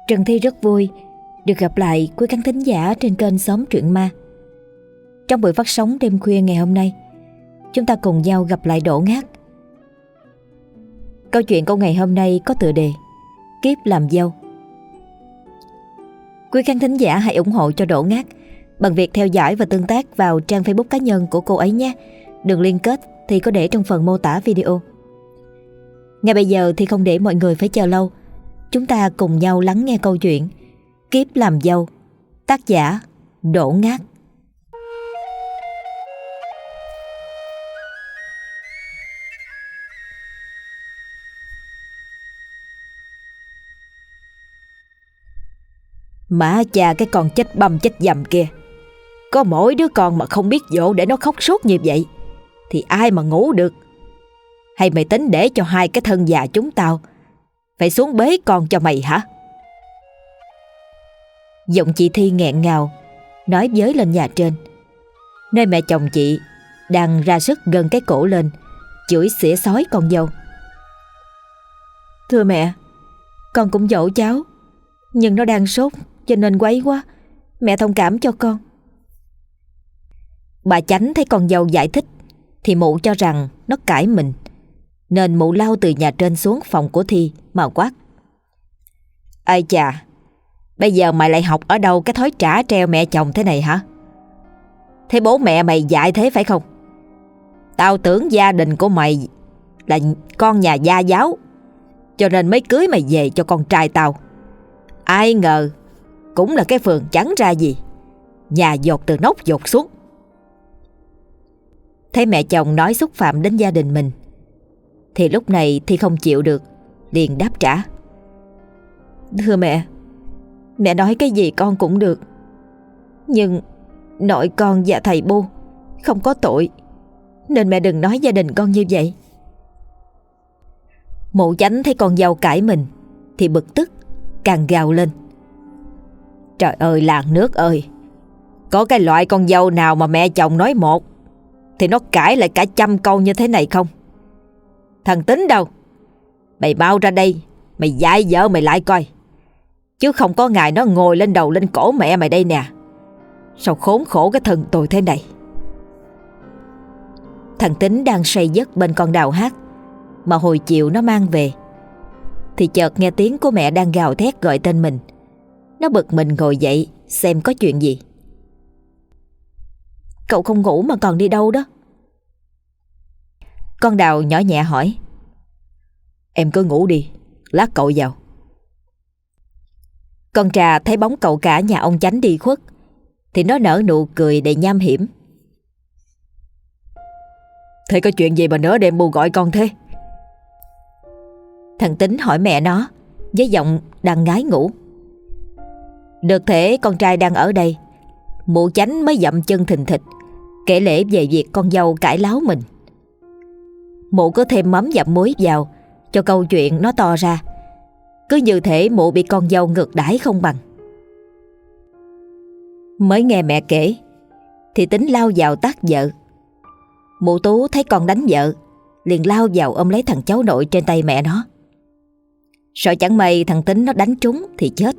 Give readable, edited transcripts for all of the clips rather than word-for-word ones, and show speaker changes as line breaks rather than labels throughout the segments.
Trần Thi rất vui được gặp lại quý khán thính giả trên kênh Xóm Truyện Ma. Trong buổi phát sóng đêm khuya ngày hôm nay, chúng ta cùng nhau gặp lại Đỗ Ngát. Câu chuyện của ngày hôm nay có tựa đề Kiếp làm dâu. Quý khán thính giả hãy ủng hộ cho Đỗ Ngát bằng việc theo dõi và tương tác vào trang Facebook cá nhân của cô ấy nhé. Đường liên kết thì có để trong phần mô tả video. Ngay bây giờ thì không để mọi người phải chờ lâu, chúng ta cùng nhau lắng nghe câu chuyện Kiếp làm dâu, tác giả Đỗ Ngát.
Má cha cái con chết băm chết dầm kia, có mỗi đứa con mà không biết dỗ để nó khóc suốt như vậy thì ai mà ngủ được. Hay mày tính để cho hai cái thân già chúng tao phải xuống bế con cho mày hả?
Giọng chị Thi nghẹn ngào nói với lên nhà trên, nơi mẹ chồng chị đang ra sức gân cái cổ lên, chửi xỉa xói con dâu. Thưa mẹ, con cũng dỗ cháu, nhưng nó đang sốt cho nên quấy quá, mẹ thông cảm cho con.
Bà Chánh thấy con dâu giải thích thì mụ cho rằng nó cãi mình, nên mụ lao từ nhà trên xuống phòng của Thi mà quát: Ây chà, bây giờ mày lại học ở đâu cái thói trả treo mẹ chồng thế này hả? Thế bố mẹ mày dạy thế phải không? Tao tưởng gia đình của mày là con nhà gia giáo, cho nên mới cưới mày về cho con trai tao. Ai ngờ cũng là cái phường chẳng ra gì, nhà dột từ nóc dột xuống.
Thấy mẹ chồng nói xúc phạm đến gia đình mình thì lúc này Thi không chịu được, liền đáp trả: Thưa mẹ nói cái gì con cũng được, nhưng nội con và thầy Bu không có tội, nên mẹ đừng nói gia đình con như vậy.
Mụ Chánh thấy con dâu cãi mình thì bực tức, càng gào lên: Trời ơi làng nước ơi, có cái loại con dâu nào mà mẹ chồng nói một thì nó cãi lại cả 100 câu như thế này không? Thằng Tính đâu? Mày mau ra đây, mày dạy vợ mày lại coi, chứ không có ngày nó ngồi lên đầu lên cổ mẹ mày đây nè. Sao khốn khổ cái thân tôi thế này.
Thằng Tính đang say giấc bên con Đào hát mà hồi chiều nó mang về, thì chợt nghe tiếng của mẹ đang gào thét gọi tên mình. Nó bực mình ngồi dậy xem có chuyện gì. Cậu không ngủ mà còn đi đâu đó?
Con Đào nhỏ nhẹ hỏi. Em cứ ngủ đi, lát cậu vào.
Con Trà thấy bóng cậu cả nhà ông Chánh đi khuất thì nó nở nụ cười đầy nham hiểm.
Thế có chuyện gì mà nửa đêm bu gọi con thế?
Thằng Tính hỏi mẹ nó với giọng đang ngái ngủ. Được thể con trai đang ở đây, mụ Chánh mới dậm chân thình thịch kể lể về việc con dâu cãi láo mình. Mụ có thêm mắm dặm muối vào cho câu chuyện nó to ra, cứ như thể mụ bị con dâu ngược đãi không bằng. Mới nghe mẹ kể thì Tính lao vào tát vợ. Mụ Tú thấy con đánh vợ liền lao vào ôm lấy thằng cháu nội trên tay mẹ nó. Sợ chẳng may thằng Tính nó đánh trúng thì chết.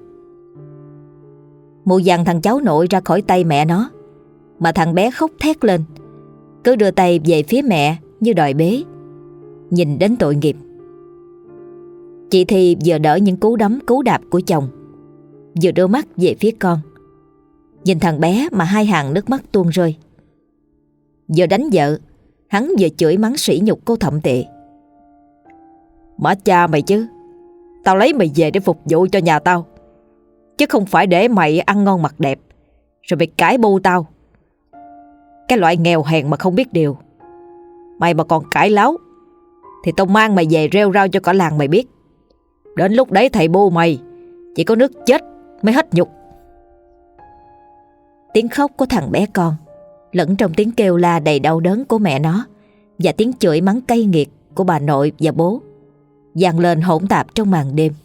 Mụ giằng thằng cháu nội ra khỏi tay mẹ nó, mà thằng bé khóc thét lên, cứ đưa tay về phía mẹ như đòi bế. Nhìn đến tội nghiệp. Chị Thi vừa đỡ những cú đấm cú đạp của chồng, vừa đưa mắt về phía con. Nhìn thằng bé mà hai hàng nước mắt tuôn rơi. Vừa đánh vợ, hắn vừa chửi mắng sỉ nhục cô thậm tệ.
Má cha mày chứ, tao lấy mày về để phục vụ cho nhà tao, chứ không phải để mày ăn ngon mặc đẹp rồi mày cãi bu tao. Cái loại nghèo hèn mà không biết điều. Mày mà còn cãi láo thì tao mang mày về rêu rao cho cả làng mày biết. Đến lúc đấy thầy Bu mày chỉ có nước chết mới hết nhục.
Tiếng khóc của thằng bé con lẫn trong tiếng kêu la đầy đau đớn của mẹ nó và tiếng chửi mắng cay nghiệt của bà nội và bố vang lên hỗn tạp trong màn đêm.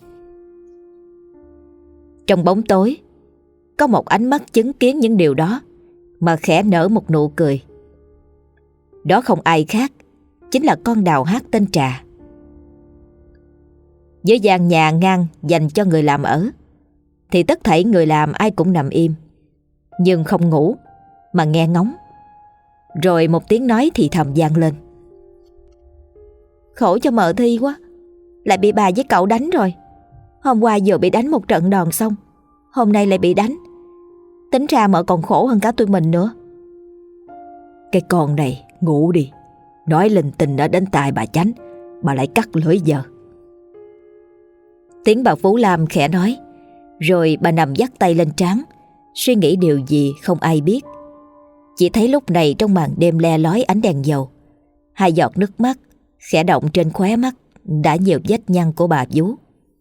Trong bóng tối, có một ánh mắt chứng kiến những điều đó mà khẽ nở một nụ cười. Đó không ai khác, chính là con Đào hát tên Trà. Với gian nhà ngang dành cho người làm ở, thì tất thảy người làm ai cũng nằm im, nhưng không ngủ mà nghe ngóng. Rồi một tiếng nói thì thầm vang lên: "Khổ cho mợ Thi quá, lại bị bà với cậu đánh rồi. Hôm qua vừa bị đánh một trận đòn xong, hôm nay lại bị đánh. Tính ra mợ còn khổ hơn cả tụi mình nữa."
Cái con này ngủ đi, nói linh tinh đã đến tai bà Chánh, bà lại cắt lưỡi giờ.
Tiếng bà Phú Lam khẽ nói, rồi bà nằm vắt tay lên trán, suy nghĩ điều gì không ai biết. Chỉ thấy lúc này trong màn đêm le lói ánh đèn dầu, hai giọt nước mắt khẽ động trên khóe mắt đã nhiều vết nhăn của bà vú.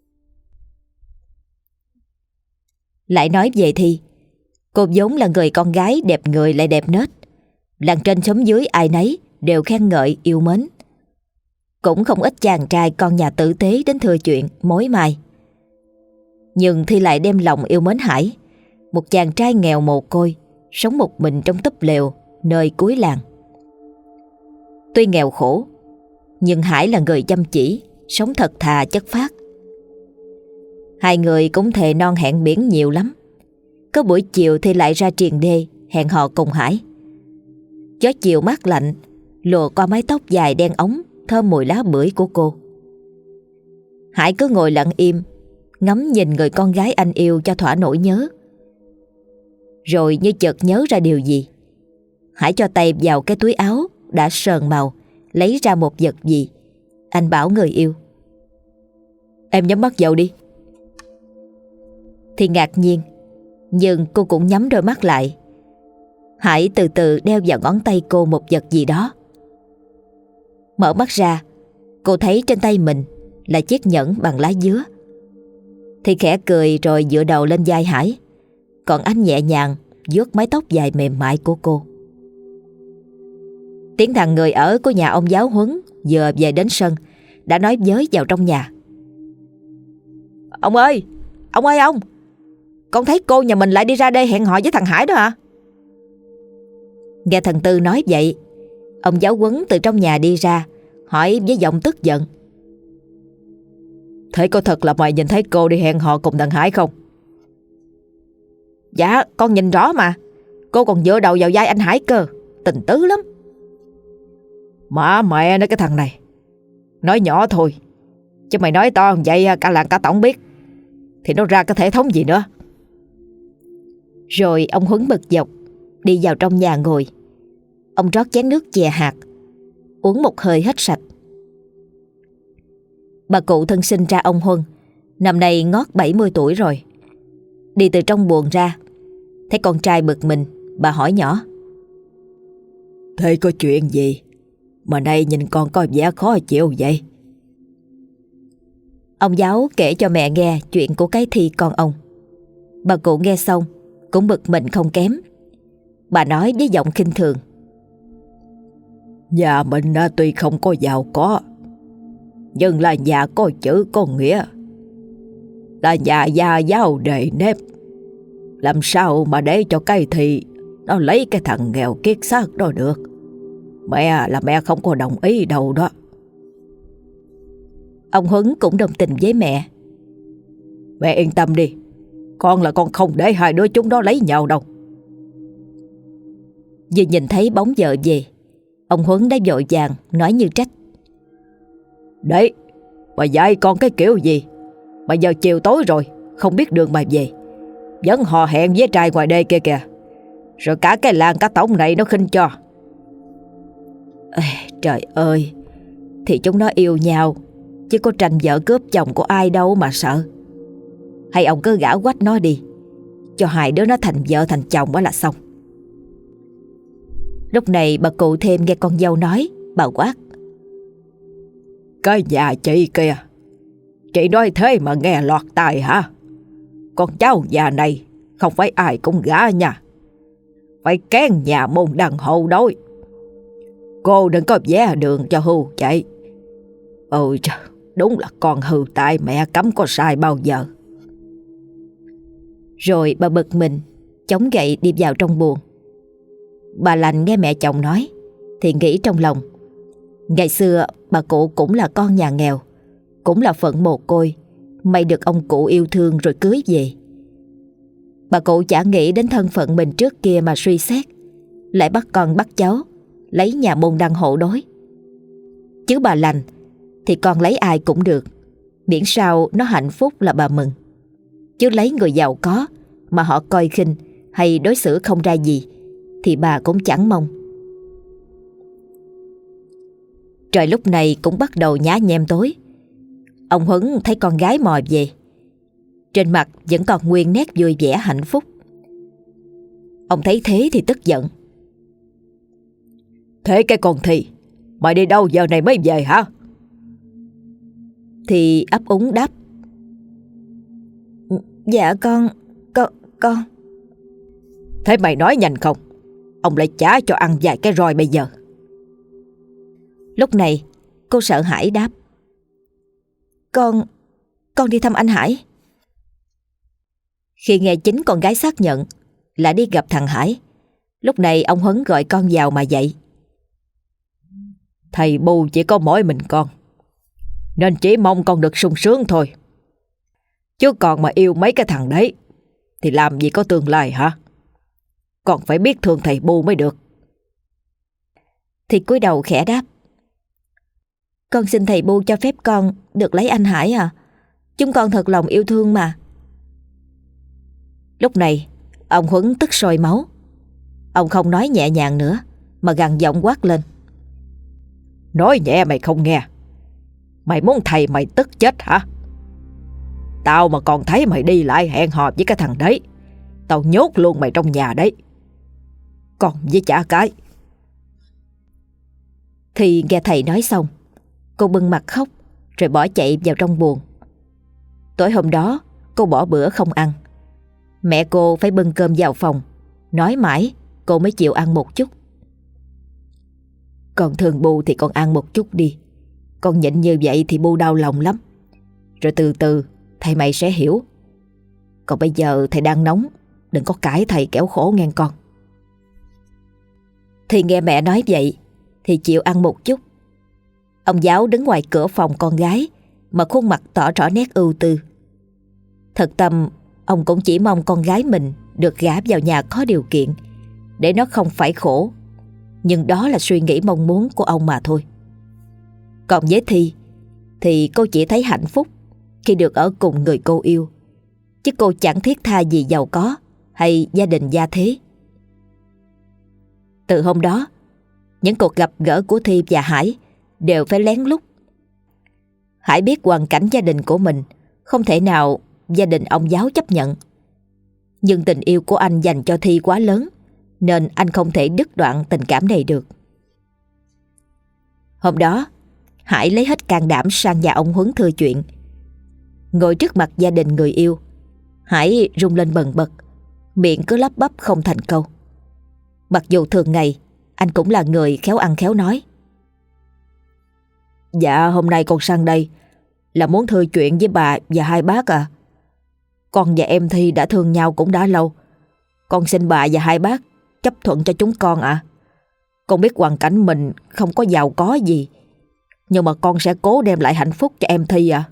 Lại nói về Thi, cô vốn là người con gái đẹp người lại đẹp nết, làng trên xóm dưới ai nấy đều khen ngợi yêu mến. Cũng không ít chàng trai con nhà tử tế đến thừa chuyện mối mai. Nhưng Thi lại đem lòng yêu mến Hải, một chàng trai nghèo mồ côi, sống một mình trong túp lều nơi cuối làng. Tuy nghèo khổ, nhưng Hải là người chăm chỉ, sống thật thà chất phác. Hai người cũng thề non hẹn biển nhiều lắm. Có buổi chiều thì lại ra triền đê hẹn hò cùng Hải. Gió chiều mát lạnh lùa qua mái tóc dài đen ống thơm mùi lá bưởi của cô. Hải cứ ngồi lặng im, ngắm nhìn người con gái anh yêu cho thỏa nỗi nhớ. Rồi như chợt nhớ ra điều gì, Hải cho tay vào cái túi áo đã sờn màu, lấy ra một vật gì. Anh bảo người yêu:
"Em nhắm mắt vào đi."
Thì ngạc nhiên, nhưng cô cũng nhắm đôi mắt lại. Hải từ từ đeo vào ngón tay cô một vật gì đó. Mở mắt ra, cô thấy trên tay mình là chiếc nhẫn bằng lá dứa. Thì khẽ cười rồi dựa đầu lên vai Hải, còn anh nhẹ nhàng vuốt mái tóc dài mềm mại của cô. Tiếng thằng người ở của nhà ông giáo huấn vừa về đến sân đã nói với vào trong nhà:
Ông ơi, ông! Con thấy cô nhà mình lại đi ra đây hẹn hò với thằng Hải đó hả?"
Nghe thằng Tư nói vậy, ông giáo huấn từ trong nhà đi ra, hỏi với giọng tức giận:
"Thế có thật là mày nhìn thấy cô đi hẹn hò cùng thằng Hải không?"
"Dạ con nhìn rõ mà, cô còn dựa đầu vào vai anh Hải cơ, tình tứ lắm."
"Má mẹ nó cái thằng này, nói nhỏ thôi, chứ mày nói to vậy cả làng cả tổng biết thì nó ra cái thể thống gì nữa."
Rồi ông Huấn bực dọc đi vào trong nhà ngồi. Ông rót chén nước chè hạt, uống một hơi hết sạch. Bà cụ thân sinh ra ông Huân, năm nay ngót 70 tuổi rồi. Đi từ trong buồng ra, thấy con trai bực mình, bà hỏi nhỏ:
"Thế có chuyện gì mà nay nhìn con có vẻ khó chịu vậy?"
Ông giáo kể cho mẹ nghe chuyện của cái Thi con ông. Bà cụ nghe xong cũng bực mình không kém. Bà nói với giọng khinh thường:
"Nhà mình tuy không có giàu có, nhưng là nhà có chữ có nghĩa, là nhà gia giáo đề nếp. Làm sao mà để cho cái Thi nó lấy cái thằng nghèo kiết xác đó được? Mẹ không có đồng ý đâu đó."
Ông Huấn cũng đồng tình với mẹ:
"Mẹ yên tâm đi, con là con không để hai đứa chúng nó lấy nhau đâu."
Vừa nhìn thấy bóng vợ về, ông Huấn đã vội vàng nói như trách:
"Đấy, bà dạy con cái kiểu gì mà giờ chiều tối rồi không biết đường mà về, vẫn hò hẹn với trai ngoài đê kia kìa, rồi cả cái làng cả tổng này nó khinh cho."
Ê, trời ơi, thì chúng nó yêu nhau, chứ có tranh vợ cướp chồng của ai đâu mà sợ. Hay ông cứ gả quách nó đi, cho hai đứa nó thành vợ thành chồng đó là xong. Lúc này bà cụ thêm nghe con dâu nói, bà quát:
"Cái nhà chị kìa, chị nói thế mà nghe lọt tai hả? Con cháu nhà này không phải ai cũng gả nha, phải kén nhà môn đàn hậu đối. Cô đừng có vẽ đường cho hưu chạy. Ôi trời, đúng là con hư tại mẹ cấm có sai bao giờ."
Rồi bà bực mình, chống gậy đi vào trong buồng. Bà lành nghe mẹ chồng nói thì nghĩ trong lòng: ngày xưa bà cụ cũng là con nhà nghèo, cũng là phận mồ côi, may được ông cụ yêu thương rồi cưới về.
Bà cụ chả nghĩ đến thân phận mình trước kia mà suy xét, lại bắt con bắt cháu lấy nhà môn đăng hộ đối. Chứ bà lành thì con lấy ai cũng được, miễn sao nó hạnh phúc là bà mừng. Chứ lấy người giàu có mà họ coi khinh hay đối xử không ra gì thì bà cũng chẳng mong. Trời lúc này cũng bắt đầu nhá nhem tối. Ông Huấn thấy con gái mò về, trên mặt vẫn còn nguyên nét vui vẻ hạnh phúc. Ông thấy thế thì tức giận.
Thế cái con Thi, mày đi đâu giờ này mới về hả?
Thì ấp úng đáp: Dạ con.
Thế mày nói nhanh không? Ông lại trả cho ăn vài cái roi bây giờ.
Lúc này cô sợ hãi đáp: Con đi thăm anh Hải. Khi nghe chính con gái xác nhận là đi gặp thằng Hải, lúc này ông Huấn gọi con vào mà dạy:
Thầy Bu chỉ có mỗi mình con, nên chỉ mong con được sung sướng thôi. Chứ còn mà yêu mấy cái thằng đấy thì làm gì có tương lai hả? Con phải biết thương thầy Bu mới được.
Thì cúi đầu khẽ đáp: Con xin thầy Bu cho phép con được lấy anh Hải à. Chúng con thật lòng yêu thương mà. Lúc này ông Huấn tức sôi máu. Ông không nói nhẹ nhàng nữa mà gằn giọng quát lên:
Nói nhẹ mày không nghe. Mày muốn thầy mày tức chết hả? Tao mà còn thấy mày đi lại hẹn hò với cái thằng đấy, tao nhốt luôn mày trong nhà đấy. Còn với chả cái.
Thì nghe thầy nói xong, cô bưng mặt khóc rồi bỏ chạy vào trong buồng. Tối hôm đó cô bỏ bữa không ăn. Mẹ cô phải bưng cơm vào phòng, nói mãi cô mới chịu ăn một chút. Con thương Bu thì con ăn một chút đi. Con nhịn như vậy thì Bu đau lòng lắm. Rồi từ từ thầy mày sẽ hiểu. Còn bây giờ thầy đang nóng, đừng có cãi thầy kéo khổ nghe con. Thì nghe mẹ nói vậy thì chịu ăn một chút. Ông giáo đứng ngoài cửa phòng con gái mà khuôn mặt tỏ rõ nét ưu tư. Thật tâm ông cũng chỉ mong con gái mình được gả vào nhà có điều kiện, để nó không phải khổ. Nhưng đó là suy nghĩ mong muốn của ông mà thôi. Còn với Thi thì cô chỉ thấy hạnh phúc khi được ở cùng người cô yêu, chứ cô chẳng thiết tha gì giàu có hay gia đình gia thế. Từ hôm đó, những cuộc gặp gỡ của Thi và Hải đều phải lén lút. Hải biết hoàn cảnh gia đình của mình không thể nào gia đình ông giáo chấp nhận. Nhưng tình yêu của anh dành cho Thi quá lớn, nên anh không thể đứt đoạn tình cảm này được. Hôm đó, Hải lấy hết can đảm sang nhà ông Huấn thưa chuyện. Ngồi trước mặt gia đình người yêu, Hải rung lên bần bật, miệng cứ lắp bắp không thành câu. Mặc dù thường ngày anh cũng là người khéo ăn khéo nói.
Dạ hôm nay con sang đây là muốn thưa chuyện với bà và hai bác à. Con và em Thi đã thương nhau cũng đã lâu. Con xin bà và hai bác chấp thuận cho chúng con ạ. Con biết hoàn cảnh mình không có giàu có gì, nhưng mà con sẽ cố đem lại hạnh phúc cho em Thi ạ.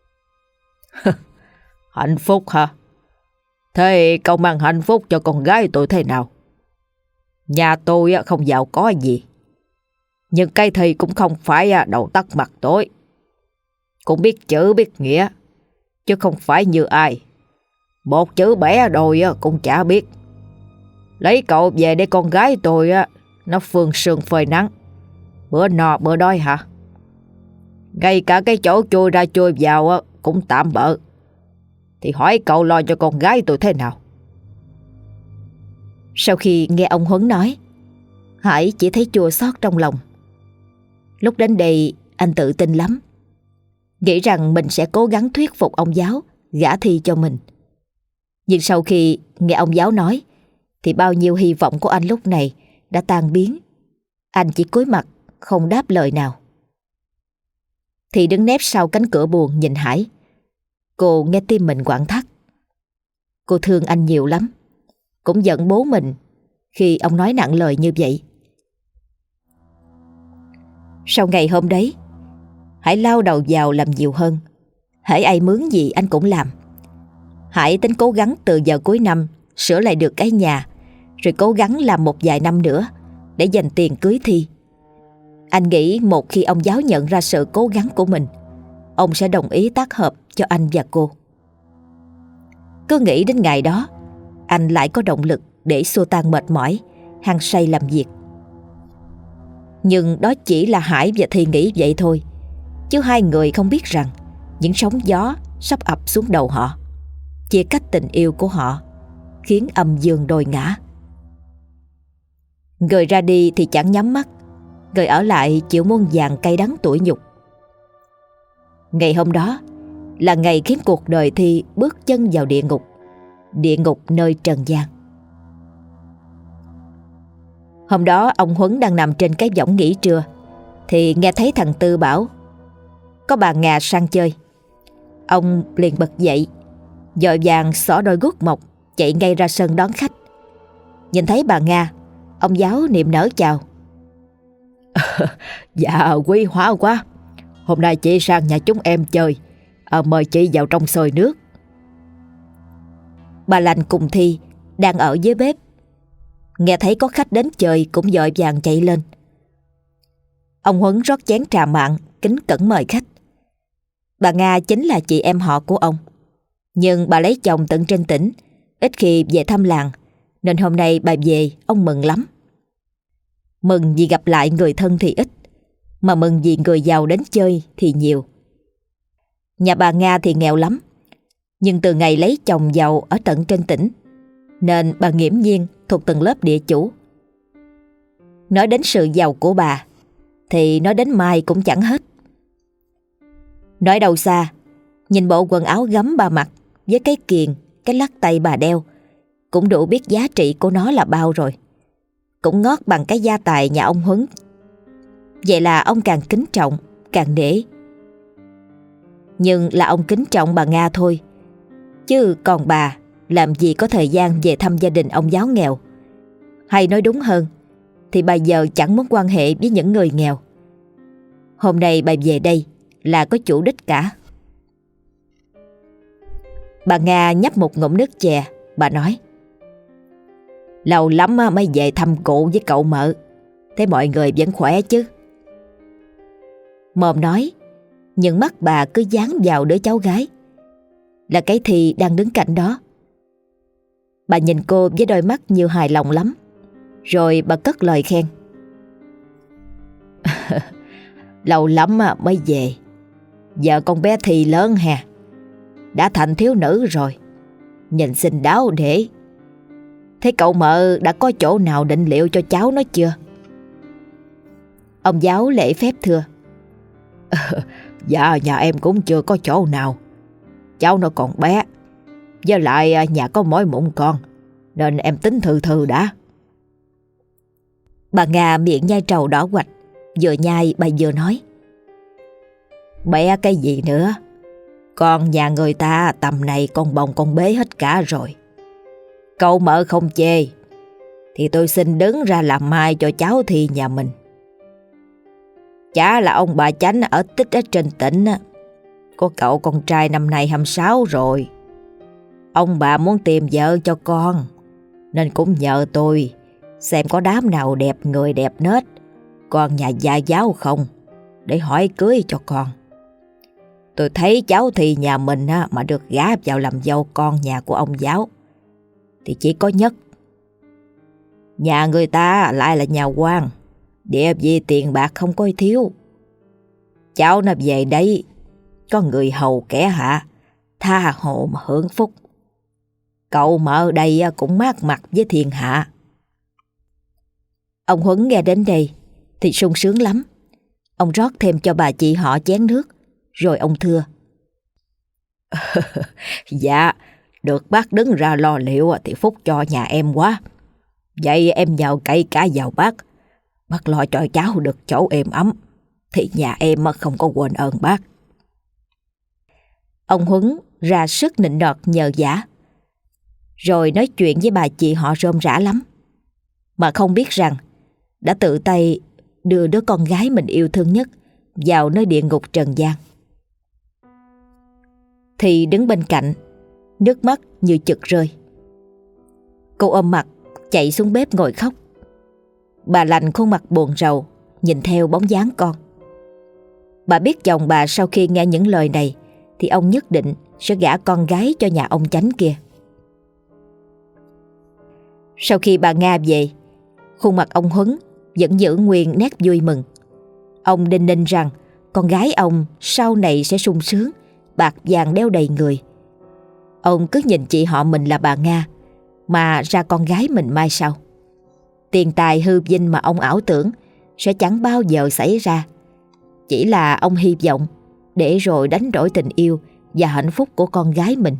Hạnh phúc hả? Thế cậu mang hạnh phúc cho con gái tôi thế nào? Nhà tôi không giàu có gì, nhưng cái Thi cũng không phải đầu tắt mặt tối. Cũng biết chữ biết nghĩa, chứ không phải như ai một chữ bẻ đôi cũng chả biết. Lấy cậu về để con gái tôi nó phơi sương phơi nắng, bữa no bữa đói hả? Ngay cả cái chỗ chui ra chui vào cũng tạm bợ. Thì hỏi cậu lo cho con gái tôi thế nào?
Sau khi nghe ông Huấn nói, Hải chỉ thấy chua xót trong lòng. Lúc đến đây anh tự tin lắm, nghĩ rằng mình sẽ cố gắng thuyết phục ông giáo gả Thi cho mình. Nhưng sau khi nghe ông giáo nói thì bao nhiêu hy vọng của anh lúc này đã tan biến. Anh chỉ cúi mặt không đáp lời nào. Thì đứng nép sau cánh cửa buồn nhìn Hải. Cô nghe tim mình quặn thắt. Cô thương anh nhiều lắm, cũng giận bố mình khi ông nói nặng lời như vậy. Sau ngày hôm đấy, Hải lao đầu vào làm nhiều hơn. hễ ai mướn gì anh cũng làm. Hải tính cố gắng từ giờ cuối năm
sửa lại được cái nhà, rồi cố gắng làm một vài năm nữa để dành tiền cưới Thi. Anh nghĩ một khi ông giáo nhận ra sự cố gắng của mình, ông sẽ đồng ý tác hợp cho anh và cô. Cứ nghĩ đến ngày đó, anh lại có động lực để xua tan mệt mỏi, hăng say làm việc. Nhưng đó chỉ là Hải và Thi nghĩ vậy thôi, chứ hai người không biết rằng những sóng gió sắp ập xuống đầu họ, chia cách tình yêu của họ, khiến âm dương đôi ngã. Người ra đi thì chẳng nhắm mắt, người ở lại chịu muôn vàn cay đắng tủi nhục. Ngày hôm đó là ngày khiến cuộc đời Thi bước chân vào địa ngục nơi trần gian. Hôm đó ông Huấn đang nằm trên cái võng nghỉ trưa thì nghe thấy thằng Tư bảo có bà Nga sang chơi. Ông liền bật dậy, vội vàng xỏ đôi guốc mộc chạy ngay ra sân đón khách. Nhìn thấy bà Nga, ông giáo niềm nở chào.
Dạ quý hóa quá. Hôm nay chị sang nhà chúng em chơi, mời chị vào trong xơi nước.
Bà Lành cùng Thi đang ở dưới bếp, nghe thấy có khách đến chơi cũng vội vàng chạy lên. Ông Huấn rót chén trà mặn kính cẩn mời khách. Bà Nga chính là chị em họ của ông, nhưng bà lấy chồng tận trên tỉnh, ít khi về thăm làng, nên hôm nay bà về ông mừng lắm. Mừng vì gặp lại người thân thì ít, mà mừng vì người giàu đến chơi thì nhiều. Nhà bà Nga thì nghèo lắm, nhưng từ ngày lấy chồng giàu ở tận trên tỉnh, nên bà nghiễm nhiên thuộc tầng lớp địa chủ. Nói đến sự giàu của bà thì nói đến mai cũng chẳng hết. Nói đâu xa, nhìn bộ quần áo gấm bà mặc với cái kiềng, cái lắc tay bà đeo cũng đủ biết giá trị của nó là bao rồi. Cũng ngót bằng cái gia tài nhà ông Huấn. Vậy là ông càng kính trọng, càng nể. Nhưng là ông kính trọng bà Nga thôi, chứ còn bà làm gì có thời gian về thăm gia đình ông giáo nghèo. Hay nói đúng hơn thì bà giờ chẳng muốn quan hệ với những người nghèo. Hôm nay bà về đây là có chủ đích cả. Bà Nga nhấp một ngụm nước chè, bà nói: Lâu lắm mới về thăm cụ với cậu mợ, thế mọi người vẫn khỏe chứ? Mồm nói, nhưng mắt bà cứ dán vào đứa cháu gái là cái Thi đang đứng cạnh đó. Bà nhìn cô với đôi mắt như hài lòng lắm, rồi bà cất lời khen: Lâu lắm mới về, giờ con bé Thi lớn hè, đã thành thiếu nữ rồi, nhìn xinh đáo để. Thế cậu mợ đã có chỗ nào định liệu cho cháu nó chưa? Ông giáo lễ phép thưa:
Dạ nhà em cũng chưa có chỗ nào. Cháu nó còn bé, với lại nhà có mỗi mụn con, nên em tính thư thư đã.
Bà Nga miệng nhai trầu đỏ quạch, vừa nhai bà vừa nói:
Bé cái gì nữa, con nhà người ta tầm này con bồng con bế hết cả rồi. Cậu mợ không chê thì tôi xin đứng ra làm mai cho cháu Thi nhà mình. Chả là ông bà Chánh ở Tích ở trên tỉnh, có cậu con trai năm nay 26 rồi. Ông bà muốn tìm vợ cho con, nên cũng nhờ tôi xem có đám nào đẹp người đẹp nết, con nhà gia giáo không, để hỏi cưới cho con. Tôi thấy cháu Thi nhà mình mà được gả vào làm dâu con nhà của ông giáo thì chỉ có Nhất. Nhà người ta lại là nhà quan, địa vị tiền bạc không có thiếu. Cháu nó về đây có người hầu kẻ hạ, tha hồ mà hưởng phúc. Cậu mợ đây cũng mát mặt với thiên hạ.
Ông Huấn nghe đến đây thì sung sướng lắm. Ông rót thêm cho bà chị họ chén nước, rồi ông thưa:
Dạ, được bác đứng ra lo liệu thì phúc cho nhà em quá. Vậy em nhờ cậy cả vào bác lo cho cháu được chỗ êm ấm, thì nhà em không có quên ơn bác.
Ông Huấn ra sức nịnh nọt nhờ vả, rồi nói chuyện với bà chị họ rôm rả lắm, mà không biết rằng đã tự tay đưa đứa con gái mình yêu thương nhất vào nơi địa ngục trần gian. Thì đứng bên cạnh, nước mắt như chực rơi. Cô ôm mặt chạy xuống bếp ngồi khóc. Bà lành khuôn mặt buồn rầu nhìn theo bóng dáng con. Bà biết chồng bà sau khi nghe những lời này thì ông nhất định sẽ gả con gái cho nhà ông Chánh kia. Sau khi bà Nga về, khuôn mặt ông Huấn vẫn giữ nguyên nét vui mừng. Ông đinh ninh rằng con gái ông sau này sẽ sung sướng, bạc vàng đeo đầy người. Ông cứ nhìn chị họ mình là bà Nga mà ra con gái mình mai sau. Tiền tài hư vinh mà ông ảo tưởng sẽ chẳng bao giờ xảy ra. Chỉ là ông hy vọng để rồi đánh đổi tình yêu và hạnh phúc của con gái mình.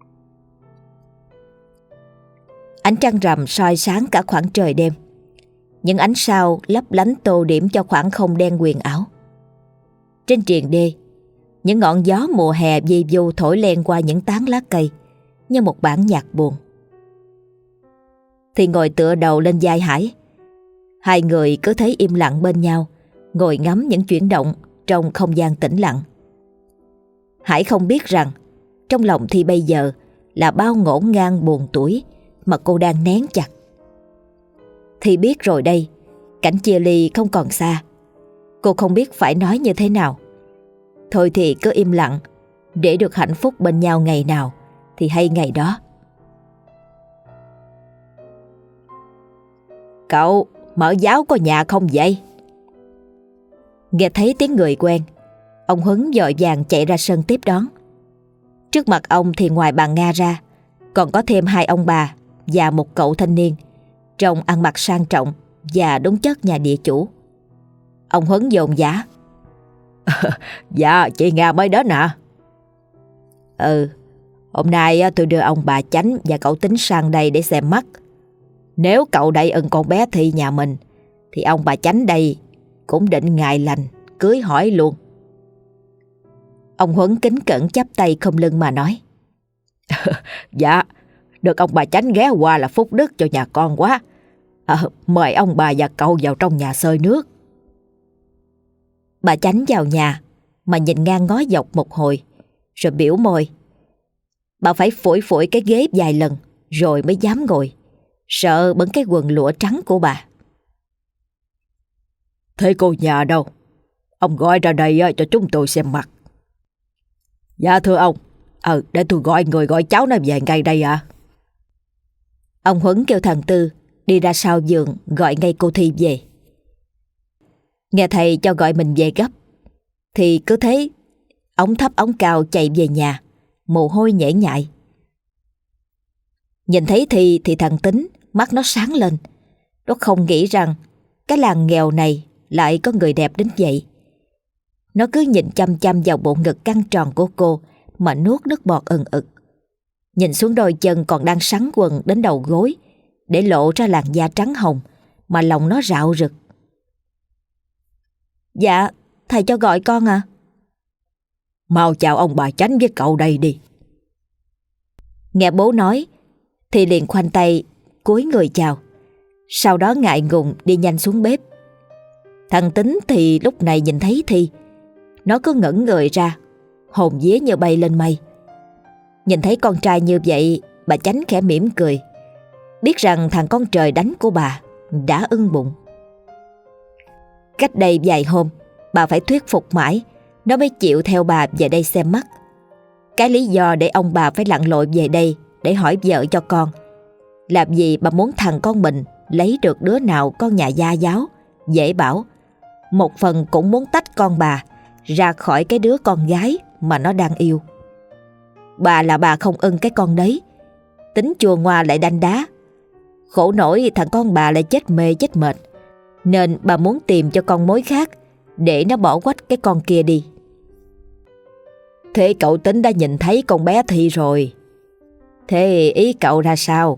Ánh trăng rằm soi sáng cả khoảng trời đêm. Những ánh sao lấp lánh tô điểm cho khoảng không đen huyền ảo. Trên triền đê, những ngọn gió mùa hè vi vu thổi len qua những tán lá cây như một bản nhạc buồn. Thì ngồi tựa đầu lên vai Hải. Hai người cứ thấy im lặng bên nhau, ngồi ngắm những chuyển động trong không gian tĩnh lặng. Hải không biết rằng trong lòng Thi bây giờ là bao ngổn ngang buồn tủi mà cô đang nén chặt. Thi biết rồi đây, cảnh chia ly không còn xa. Cô không biết phải nói như thế nào. Thôi thì cứ im lặng, để được hạnh phúc bên nhau ngày nào thì hay ngày đó.
Cậu, mở giáo có nhà không vậy?
Nghe thấy tiếng người quen, ông Huấn vội vàng chạy ra sân tiếp đón. Trước mặt ông thì ngoài bà Nga ra, còn có thêm hai ông bà và một cậu thanh niên, trông ăn mặc sang trọng và đúng chất nhà địa chủ. Ông Huấn dồn dã:
Dạ, chị Nga mới đến à?
Hôm nay tôi đưa ông bà Chánh và cậu Tính sang đây để xem mắt. Nếu cậu đậy ưng con bé Thi nhà mình thì ông bà Chánh đây cũng định ngày lành cưới hỏi luôn. Ông Huấn kính cẩn chắp tay khom lưng mà nói:
Dạ, được ông bà Chánh ghé qua là phúc đức cho nhà con quá. Mời ông bà và cậu vào trong nhà xơi nước.
Bà Chánh vào nhà mà nhìn ngang ngó dọc một hồi rồi biểu môi. Bà phải phủi phủi cái ghế vài lần rồi mới dám ngồi, sợ bẩn cái quần lụa trắng của bà.
Thế cô nhà đâu? Ông gọi ra đây cho chúng tôi xem mặt. Dạ thưa ông, để tôi gọi người gọi cháu nó về ngay đây ạ.
Ông Huấn kêu thằng Tư đi ra sau giường gọi ngay cô Thi về. Nghe thầy cho gọi mình về gấp thì cứ thế ống thấp ống cao chạy về nhà, mồ hôi nhễ nhại. Nhìn thấy Thi thì thằng Tính mắt nó sáng lên. Nó không nghĩ rằng cái làng nghèo này lại có người đẹp đến vậy. Nó cứ nhìn chăm chăm vào bộ ngực căng tròn của cô mà nuốt nước bọt ừng ực. Nhìn xuống đôi chân còn đang sắn quần đến đầu gối để lộ ra làn da trắng hồng mà lòng nó rạo rực. Dạ, thầy cho gọi con à?
Mau chào ông bà Chánh với cậu đây đi.
Nghe bố nói thì liền khoanh tay cúi người chào, sau đó ngại ngùng đi nhanh xuống bếp. Thằng Tính thì lúc này nhìn thấy Thi, nó cứ ngẩn người ra, hồn vía như bay lên mây. Nhìn thấy con trai như vậy, bà Chánh khẽ mỉm cười, biết rằng thằng con trời đánh của bà đã ưng bụng. Cách đây vài hôm, bà phải thuyết phục mãi nó mới chịu theo bà về đây xem mắt. Cái lý do để ông bà phải lặn lội về đây để hỏi vợ cho con là vì bà muốn thằng con mình lấy được đứa nào con nhà gia giáo, dễ bảo. Một phần cũng muốn tách con bà ra khỏi cái đứa con gái mà nó đang yêu. Bà là bà không ưng cái con đấy, tính chua ngoa lại đanh đá. Khổ nổi thằng con bà lại chết mê chết mệt, nên bà muốn tìm cho con mối khác để nó bỏ quách cái con kia đi.
Thế cậu Tính đã nhìn thấy con bé Thi rồi. Thế ý cậu ra sao?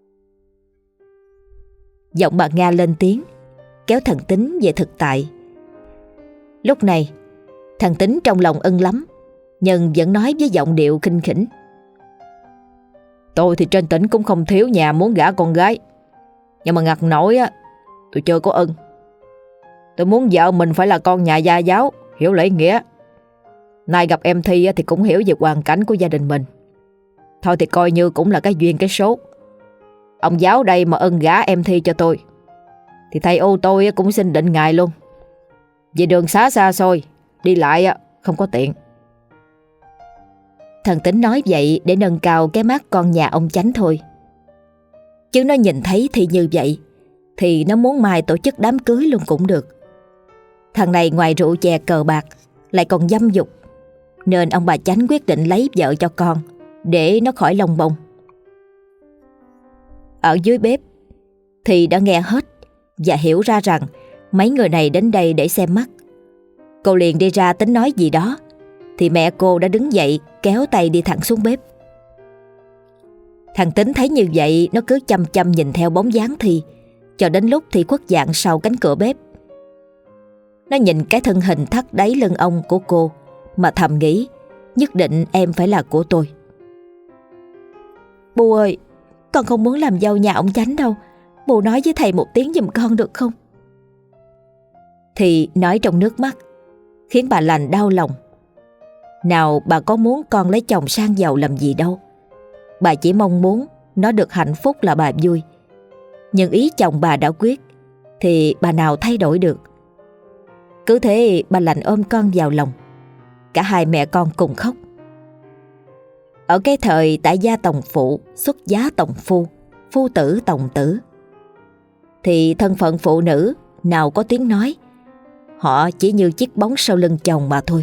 Giọng bà Nga lên tiếng, kéo thằng Tính về thực tại. Lúc này thằng Tính trong lòng ưng lắm, nhưng vẫn nói với giọng điệu khinh khỉnh:
Tôi thì trên tỉnh cũng không thiếu nhà muốn gả con gái, nhưng mà ngặt nổi á, tôi chưa có ưng. Tôi muốn vợ mình phải là con nhà gia giáo, hiểu lễ nghĩa. Nay gặp em Thi thì cũng hiểu về hoàn cảnh của gia đình mình. Thôi thì coi như cũng là cái duyên cái số. ông giáo đây mà ưng gả em Thi cho tôi, thì thầy ô tôi cũng xin định ngày luôn. Vì đường xá xa xôi, đi lại không có tiện.
Thằng Tính nói vậy để nâng cao cái mắt con nhà ông Chánh thôi. Chứ nó nhìn thấy Thi như vậy thì nó muốn mai tổ chức đám cưới luôn cũng được. Thằng này ngoài rượu chè cờ bạc lại còn dâm dục, nên ông bà Chánh quyết định lấy vợ cho con để nó khỏi lông bông. Ở dưới bếp thì đã nghe hết và hiểu ra rằng mấy người này đến đây để xem mắt. Cô liền đi ra tính nói gì đó thì mẹ cô đã đứng dậy kéo tay đi thẳng xuống bếp. Thằng Tính thấy như vậy, nó cứ chăm chăm nhìn theo bóng dáng Thi cho đến lúc Thi khuất dạng sau cánh cửa bếp. Nó nhìn cái thân hình thắt đáy lưng ông của cô mà thầm nghĩ nhất định em phải là của tôi. Bố ơi, con không muốn làm dâu nhà ông Chánh đâu. Bố nói với thầy một tiếng giùm con được không? Thì nói trong nước mắt, khiến bà Lành đau lòng. Nào bà có muốn con lấy chồng sang giàu làm gì đâu. Bà chỉ mong muốn nó được hạnh phúc là bà vui. Nhưng ý chồng bà đã quyết thì bà nào thay đổi được. Cứ thế bà Lành ôm con vào lòng. Cả hai mẹ con cùng khóc. Ở cái thời tại gia tòng phụ, xuất giá tòng phu, phu tử tòng tử, thì thân phận phụ nữ nào có tiếng nói. Họ chỉ như chiếc bóng sau lưng chồng mà thôi.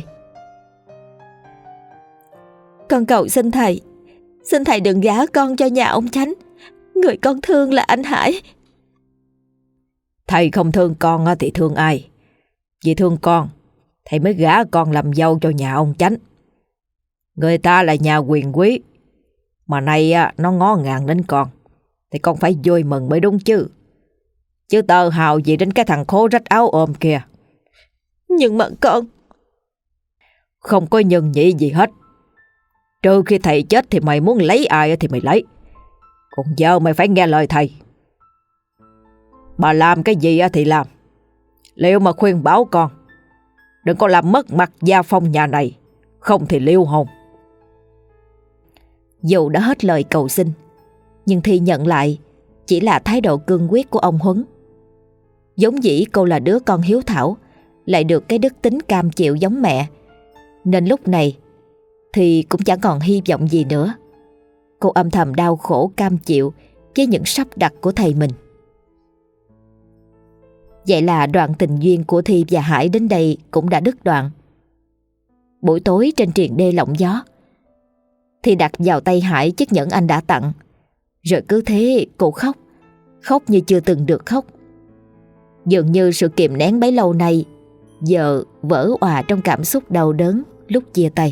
Con cầu xin thầy đừng gả con cho nhà ông Chánh. Người con thương là anh Hải.
Thầy không thương con thì thương ai? Vì thương con, thầy mới gả con làm dâu cho nhà ông Chánh. Người ta là nhà quyền quý, mà nay nó ngó ngàng đến con, thì con phải vui mừng mới đúng chứ. Chứ tơ hào gì đến cái thằng khố rách áo ôm kìa.
Nhưng mà con...
Không có nhân nhị gì hết. Trừ khi thầy chết thì mày muốn lấy ai thì mày lấy. Còn giờ mày phải nghe lời thầy. Bà làm cái gì thì làm. Liệu mà khuyên bảo con đừng có làm mất mặt gia phong nhà này, không thì liêu hồn.
Dù đã hết lời cầu xin, nhưng Thi nhận lại chỉ là thái độ cương quyết của ông Huấn. Vốn dĩ cô là đứa con hiếu thảo, lại được cái đức tính cam chịu giống mẹ, nên lúc này thì cũng chẳng còn hy vọng gì nữa. Cô âm thầm đau khổ cam chịu với những sắp đặt của thầy mình. Vậy là đoạn tình duyên của Thi và Hải đến đây cũng đã đứt đoạn. Buổi tối trên triền đê lộng gió, Thi đặt vào tay Hải chiếc nhẫn anh đã tặng. Rồi cứ thế cô khóc như chưa từng được khóc. Dường như sự kìm nén bấy lâu nay giờ vỡ òa trong cảm xúc đau đớn lúc chia tay.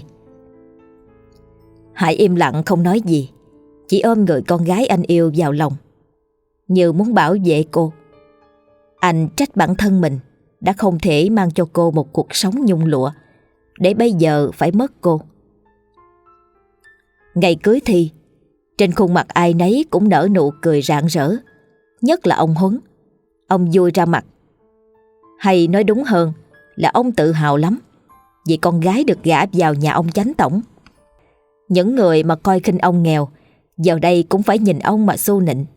Hải im lặng không nói gì, chỉ ôm người con gái anh yêu vào lòng, như muốn bảo vệ cô. Anh trách bản thân mình đã không thể mang cho cô một cuộc sống nhung lụa, để bây giờ phải mất cô. Ngày cưới Thi, trên khuôn mặt ai nấy cũng nở nụ cười rạng rỡ, nhất là ông Huấn. Ông vui ra mặt, hay nói đúng hơn là ông tự hào lắm vì con gái được gả vào nhà ông Chánh tổng. Những người mà coi khinh ông nghèo giờ đây cũng phải nhìn ông mà xu nịnh.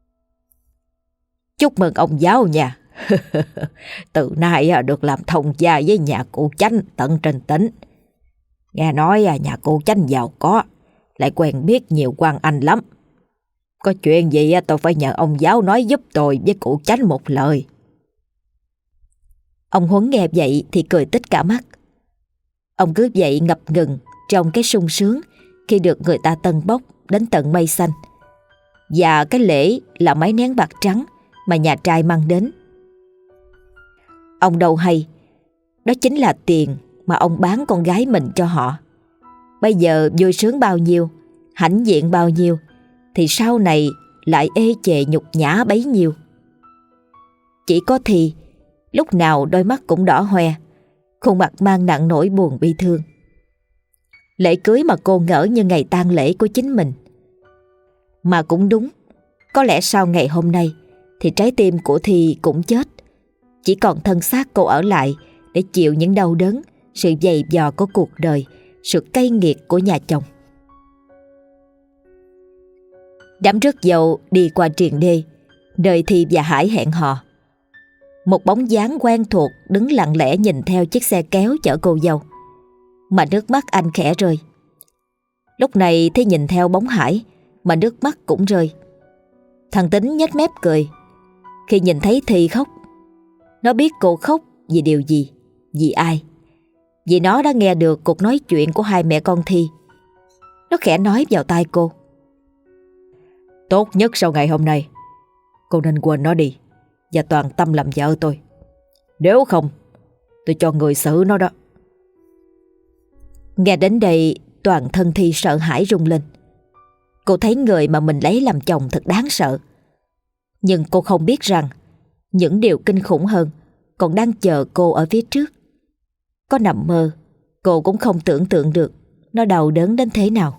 Chúc mừng ông giáo nha. Từ nay được làm thông gia với nhà cụ Chánh tận trên tỉnh. Nghe nói nhà cụ Chánh giàu có, lại quen biết nhiều quan anh lắm. Có chuyện gì tôi phải nhờ ông giáo nói giúp tôi với cụ Chánh một lời.
Ông Huấn nghe vậy thì cười tít cả mắt. Ông cứ vậy ngập ngừng trong cái sung sướng khi được người ta tân bốc đến tận mây xanh. Và cái lễ là mấy nén bạc trắng mà nhà trai mang đến. Ông đâu hay, đó chính là tiền mà ông bán con gái mình cho họ. Bây giờ vui sướng bao nhiêu, hãnh diện bao nhiêu, thì sau này lại ê chề nhục nhã bấy nhiêu. Chỉ có Thi lúc nào đôi mắt cũng đỏ hoe, khuôn mặt mang nặng nỗi buồn bi thương. Lễ cưới mà cô ngỡ như ngày tang lễ của chính mình. Mà cũng đúng, có lẽ sau ngày hôm nay thì trái tim của Thi cũng chết, chỉ còn thân xác cô ở lại để chịu những đau đớn, sự dày vò của cuộc đời, sự cay nghiệt của nhà chồng.
Đám rước dâu đi qua triền đê, nơi Thi và Hải hẹn hò. Một bóng dáng quen thuộc đứng lặng lẽ nhìn theo chiếc xe kéo chở cô dâu, mà nước mắt anh khẽ rơi. Lúc này Thi nhìn theo bóng Hải mà nước mắt cũng rơi. Thằng Tính nhếch mép cười khi nhìn thấy Thi khóc. Nó biết cô khóc vì điều gì, vì ai. Vì nó đã nghe được cuộc nói chuyện của hai mẹ con Thi. Nó khẽ nói vào tai cô:
Tốt nhất sau ngày hôm nay cô nên quên nó đi và toàn tâm làm vợ tôi. Nếu không, tôi cho người xử nó đó.
Nghe đến đây, toàn thân Thi sợ hãi rung lên. Cô thấy người mà mình lấy làm chồng thật đáng sợ. Nhưng cô không biết rằng những điều kinh khủng hơn còn đang chờ cô ở phía trước. Có nằm mơ, cô cũng không tưởng tượng được nó đau đớn đến thế nào.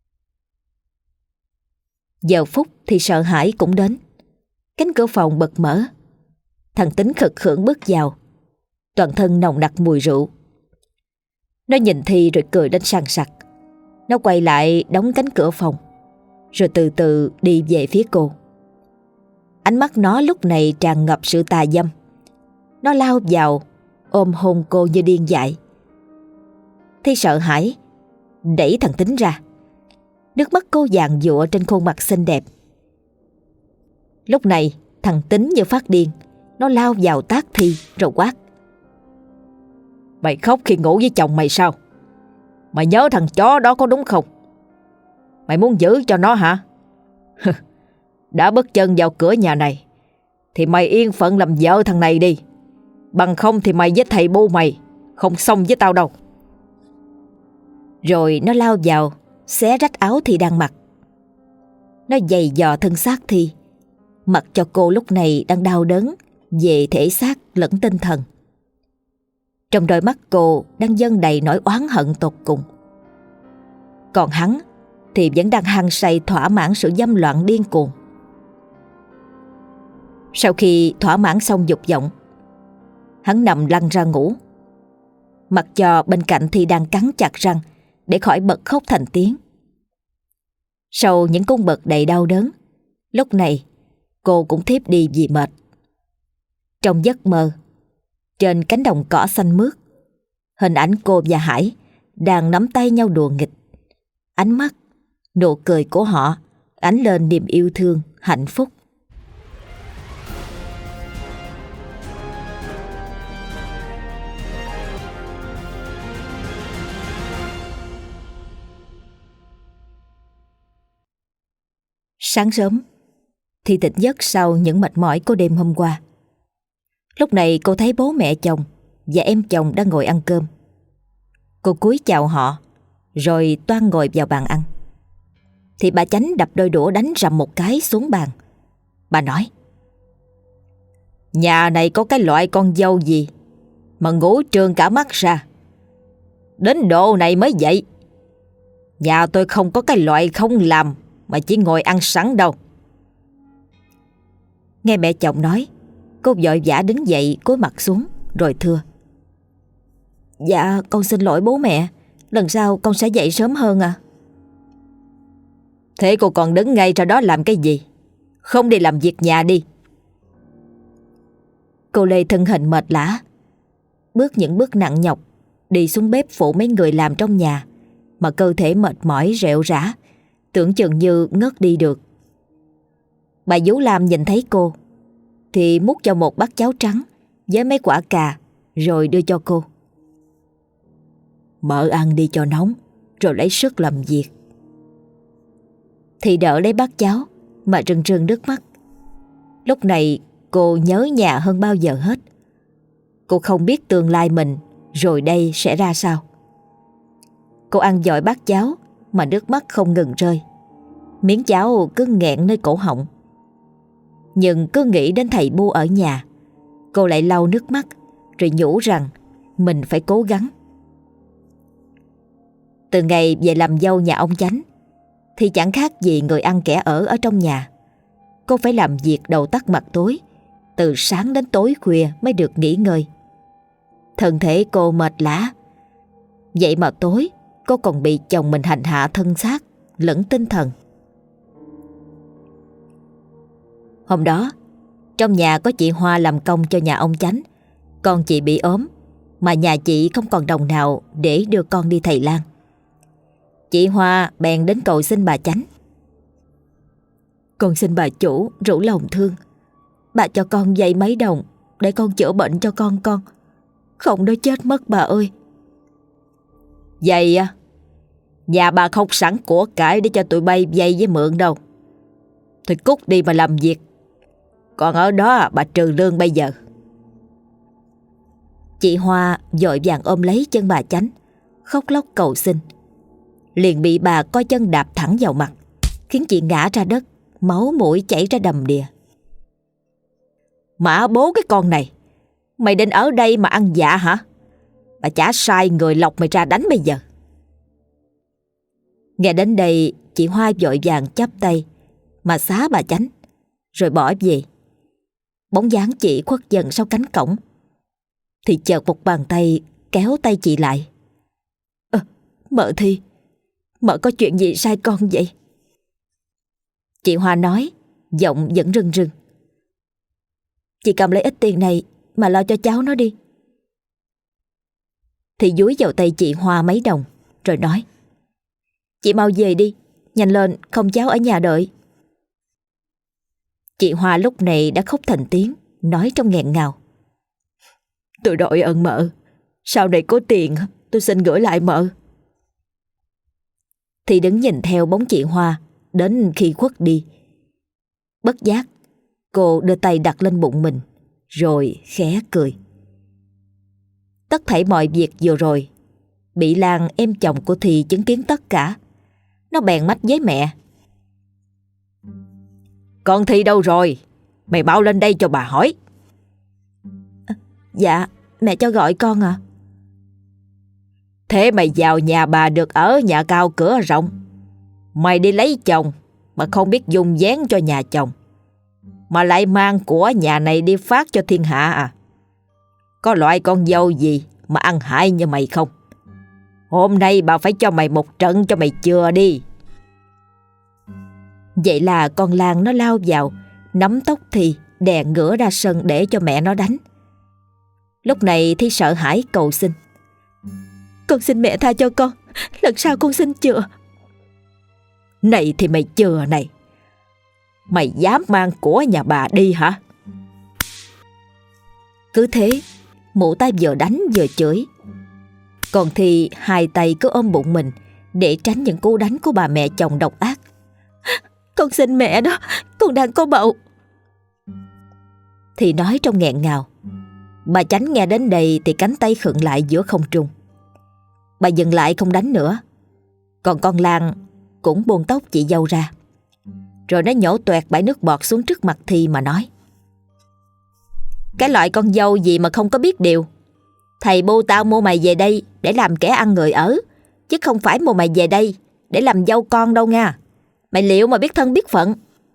Giờ phút thì sợ hãi cũng đến. Cánh cửa phòng bật mở. Thằng Tính khực khưởng bước vào, toàn thân nồng nặc mùi rượu. Nó nhìn Thi rồi cười đến sằng sặc. Nó quay lại đóng cánh cửa phòng, rồi từ từ đi về phía cô. Ánh mắt nó lúc này tràn ngập sự tà dâm. Nó lao vào ôm hôn cô như điên dại. Thi sợ hãi đẩy thằng Tính ra. Nước mắt cô vàng giụa trên khuôn mặt xinh đẹp. Lúc này thằng Tính như phát điên. Nó lao vào tát Thi rồi quát:
Mày khóc khi ngủ với chồng mày sao? Mày nhớ thằng chó đó có đúng không? Mày muốn giữ cho nó hả? Đã bước chân vào cửa nhà này thì mày yên phận làm vợ thằng này đi. Bằng không thì mày với thầy bu mày không xong với tao đâu.
Rồi nó lao vào xé rách áo Thi đang mặc. Nó giày dò thân xác Thi, mặc cho cô lúc này đang đau đớn về thể xác lẫn tinh thần. Trong đôi mắt cô đang dâng đầy nỗi oán hận tột cùng. Còn hắn thì vẫn đang hăng say thỏa mãn sự dâm loạn điên cuồng. Sau khi thỏa mãn xong dục vọng, hắn nằm lăn ra ngủ, mặc cho bên cạnh Thi đang cắn chặt răng để khỏi bật khóc thành tiếng. Sau những cung bậc đầy đau đớn, lúc này cô cũng thiếp đi vì mệt. Trong giấc mơ, trên cánh đồng cỏ xanh mướt, hình ảnh cô và Hải đang nắm tay nhau đùa nghịch. Ánh mắt, nụ cười của họ ánh lên niềm yêu thương, hạnh phúc. Sáng sớm, Thi tỉnh giấc sau những mệt mỏi của đêm hôm qua. Lúc này cô thấy bố mẹ chồng và em chồng đang ngồi ăn cơm. Cô cúi chào họ, rồi toan ngồi vào bàn ăn. Thì bà Chánh đập đôi đũa đánh rầm một cái xuống bàn. Bà nói:
Nhà này có cái loại con dâu gì mà ngủ trương cả mắt ra. Đến độ này mới vậy. Nhà tôi không có cái loại không làm mà chỉ ngồi ăn sẵn đâu.
Nghe mẹ chồng nói, cô vội vã đứng dậy cúi mặt xuống rồi thưa: Dạ con xin lỗi bố mẹ, lần sau con sẽ dậy sớm hơn à.
Thế cô còn đứng ngay ra đó làm cái gì? Không đi làm việc nhà đi.
Cô Lê thân hình mệt lả, bước những bước nặng nhọc đi xuống bếp phụ mấy người làm trong nhà, mà cơ thể mệt mỏi rệu rã, tưởng chừng như ngất đi được. Bà Vú Lam nhìn thấy cô thì múc cho một bát cháo trắng với mấy quả cà rồi đưa cho cô.
Mợ ăn đi cho nóng, rồi lấy sức làm việc.
Thì đỡ lấy bát cháo mà rưng rưng nước mắt. Lúc này cô nhớ nhà hơn bao giờ hết. Cô không biết tương lai mình rồi đây sẽ ra sao. Cô ăn vội bát cháo mà nước mắt không ngừng rơi. Miếng cháo cứ nghẹn nơi cổ họng. Nhưng cứ nghĩ đến thầy Bu ở nhà, cô lại lau nước mắt rồi nhủ rằng mình phải cố gắng. Từ ngày về làm dâu nhà ông Chánh thì chẳng khác gì người ăn kẻ ở trong nhà. Cô phải làm việc đầu tắt mặt tối, từ sáng đến tối khuya mới được nghỉ ngơi. Thân thể cô mệt lả. Vậy mà tối cô còn bị chồng mình hành hạ thân xác lẫn tinh thần. Hôm đó, trong nhà có chị Hoa làm công cho nhà ông Chánh. Con chị bị ốm, mà nhà chị không còn đồng nào để đưa con đi thầy lang. Chị Hoa bèn đến cầu xin bà Chánh. Con xin bà chủ rủ lòng thương, bà cho con vay mấy đồng để con chữa bệnh cho con. Không nó chết mất bà ơi.
Vậy à? Nhà bà không sẵn của cải để cho tụi bay vay với mượn đâu. Thôi cút đi mà làm việc. Còn ở đó bà trừ lương bây giờ.
Chị Hoa vội vàng ôm lấy chân bà Chánh, khóc lóc cầu xin. Liền bị bà coi chân đạp thẳng vào mặt, khiến chị ngã ra đất, máu mũi chảy ra đầm đìa.
Mã bố cái con này, mày định ở đây mà ăn dạ hả? Bà chả sai người lọc mày ra đánh bây giờ.
Nghe đến đây, chị Hoa vội vàng chắp tay mà xá bà Chánh, rồi bỏ về. Bóng dáng chị khuất dần sau cánh cổng, thì chợt một bàn tay kéo tay chị lại. Mợ Thi, mợ có chuyện gì sai con vậy? Chị Hoa nói, giọng vẫn rưng rưng. Chị cầm lấy ít tiền này mà lo cho cháu nó đi. Thì dúi vào tay chị Hoa mấy đồng, rồi nói: Chị mau về đi, nhanh lên, không cháu ở nhà đợi. Chị Hoa lúc này đã khóc thành tiếng, nói trong nghẹn ngào: Tôi đội ơn mợ, sau này có tiền tôi xin gửi lại mợ. Thì đứng nhìn theo bóng chị Hoa đến khi khuất đi. Bất giác, cô đưa tay đặt lên bụng mình, rồi khẽ cười. Tất thảy mọi việc vừa rồi, Bị Lan em chồng của Thì chứng kiến tất cả. Nó bèn mách với mẹ:
Con Thi đâu rồi? Mày mau lên đây cho bà hỏi.
Dạ, mẹ cho gọi con à.
Thế mày vào nhà bà được ở nhà cao cửa rộng. Mày đi lấy chồng mà không biết dùng dáng cho nhà chồng, mà lại mang của nhà này đi phát cho thiên hạ à? Có loại con dâu gì mà ăn hại như mày không? Hôm nay bà phải cho mày một trận cho mày chừa đi.
Vậy là con Lan nó lao vào, nắm tóc Thì đè ngửa ra sân để cho mẹ nó đánh. Lúc này Thi sợ hãi cầu xin: Con xin mẹ tha cho con, lần sau con xin chừa.
Này thì mày chừa này, mày dám mang của nhà bà đi hả?
Cứ thế, mụ ta vừa đánh vừa chửi. Còn Thì hai tay cứ ôm bụng mình để tránh những cú đánh của bà mẹ chồng độc ác. Con xin mẹ đó, con đang có bầu. Thì nói trong nghẹn ngào. Bà Chánh nghe đến đây thì cánh tay khựng lại giữa không trung. Bà dừng lại không đánh nữa. Còn con Lan cũng buông tóc chị dâu ra, rồi nó nhổ toẹt bãi nước bọt xuống trước mặt Thi mà nói: Cái loại con dâu gì mà không có biết điều. Thầy bu tao mua mày về đây để làm kẻ ăn người ở, chứ không phải mua mày về đây để làm dâu con đâu nha. Mày liệu mà biết thân biết phận.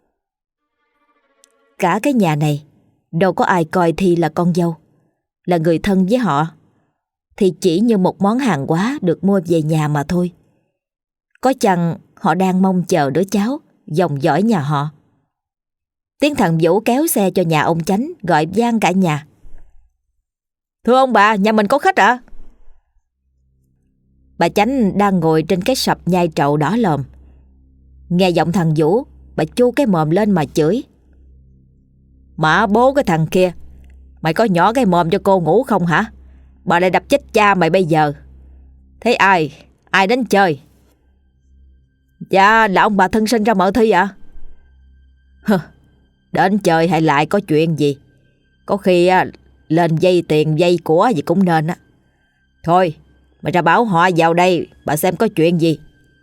Cả cái nhà này đâu có ai coi Thi là con dâu, là người thân với họ. Thì chỉ như một món hàng hóa được mua về nhà mà thôi. Có chăng họ đang mong chờ đứa cháu dòng dõi nhà họ. Tiếng thằng Vũ kéo xe cho nhà ông Chánh, gọi vang cả nhà:
Thưa ông bà, nhà mình có khách ạ.
Bà Chánh đang ngồi trên cái sập nhai trậu đỏ lòm. Nghe giọng thằng Vũ, bà chu cái mồm lên mà chửi:
Mã bố cái thằng kia, mày có nhỏ cái mồm cho cô ngủ không hả? Bà lại đập chết cha mày bây giờ. Thế ai đến chơi? Dạ là ông bà thân sinh ra mợ Thi ạ. Đến chơi hay lại có chuyện gì? Có khi lên vay tiền vay của gì cũng nên á. Thôi mày ra bảo họ vào đây, bà xem có chuyện gì.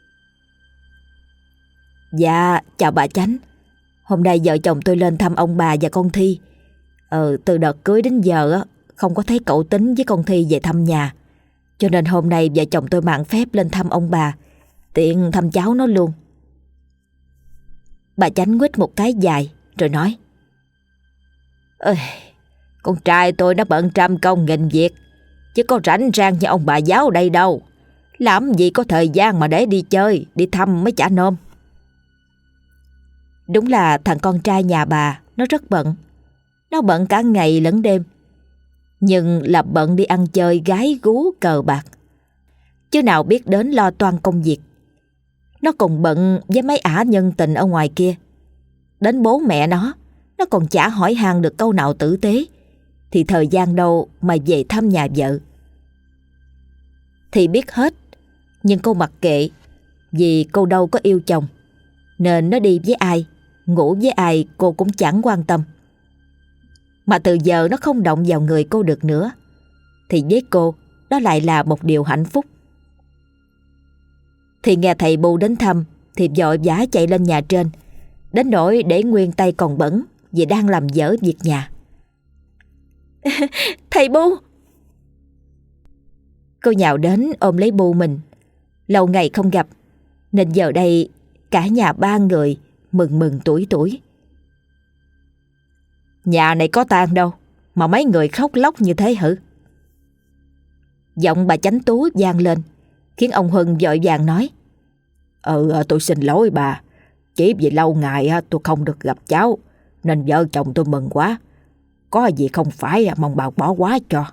Dạ chào bà Chánh. Hôm nay vợ chồng tôi lên thăm ông bà và con Thi. Từ đợt cưới đến giờ không có thấy cậu Tính với con Thi về thăm nhà, cho nên hôm nay vợ chồng tôi mạn phép lên thăm ông bà, tiện thăm cháu nó luôn. Bà Chánh nguýt một cái dài rồi nói:
Con trai tôi nó bận trăm công nghìn việc, chứ có rảnh rang như ông bà giáo đây đâu. Làm gì có thời gian mà để đi chơi, đi thăm mấy chả nôm.
Đúng là thằng con trai nhà bà
nó rất bận. Nó bận cả ngày lẫn đêm, nhưng là bận đi ăn chơi gái gú cờ bạc, chứ nào biết đến lo toan công việc. Nó còn bận với mấy ả nhân tình ở ngoài kia. Đến bố mẹ nó còn chả hỏi han được câu nào tử tế, thì thời gian đâu mà về thăm nhà vợ. Thì biết hết, nhưng cô mặc kệ, vì cô đâu có yêu chồng, nên nó đi với ai, ngủ với ai cô cũng chẳng quan tâm. Mà từ giờ nó không động vào người cô được nữa, thì với cô đó lại là một điều hạnh phúc. Thì nghe thầy Bu đến thăm thì vội vã chạy lên nhà trên, đến nỗi để nguyên tay còn bẩn vì đang làm dở việc nhà. Thầy Bu! Cô nhào đến ôm lấy Bu mình. Lâu ngày không gặp, nên giờ đây cả nhà ba người mừng mừng tuổi tuổi.
Nhà này có tang đâu mà mấy người khóc lóc như thế hử?
Giọng bà Chánh Tú vang lên, khiến ông Huân vội vàng nói:
Tôi xin lỗi bà. Chỉ vì lâu ngày tôi không được gặp cháu, nên vợ chồng tôi mừng quá. Có gì không phải mong bà bỏ qua cho.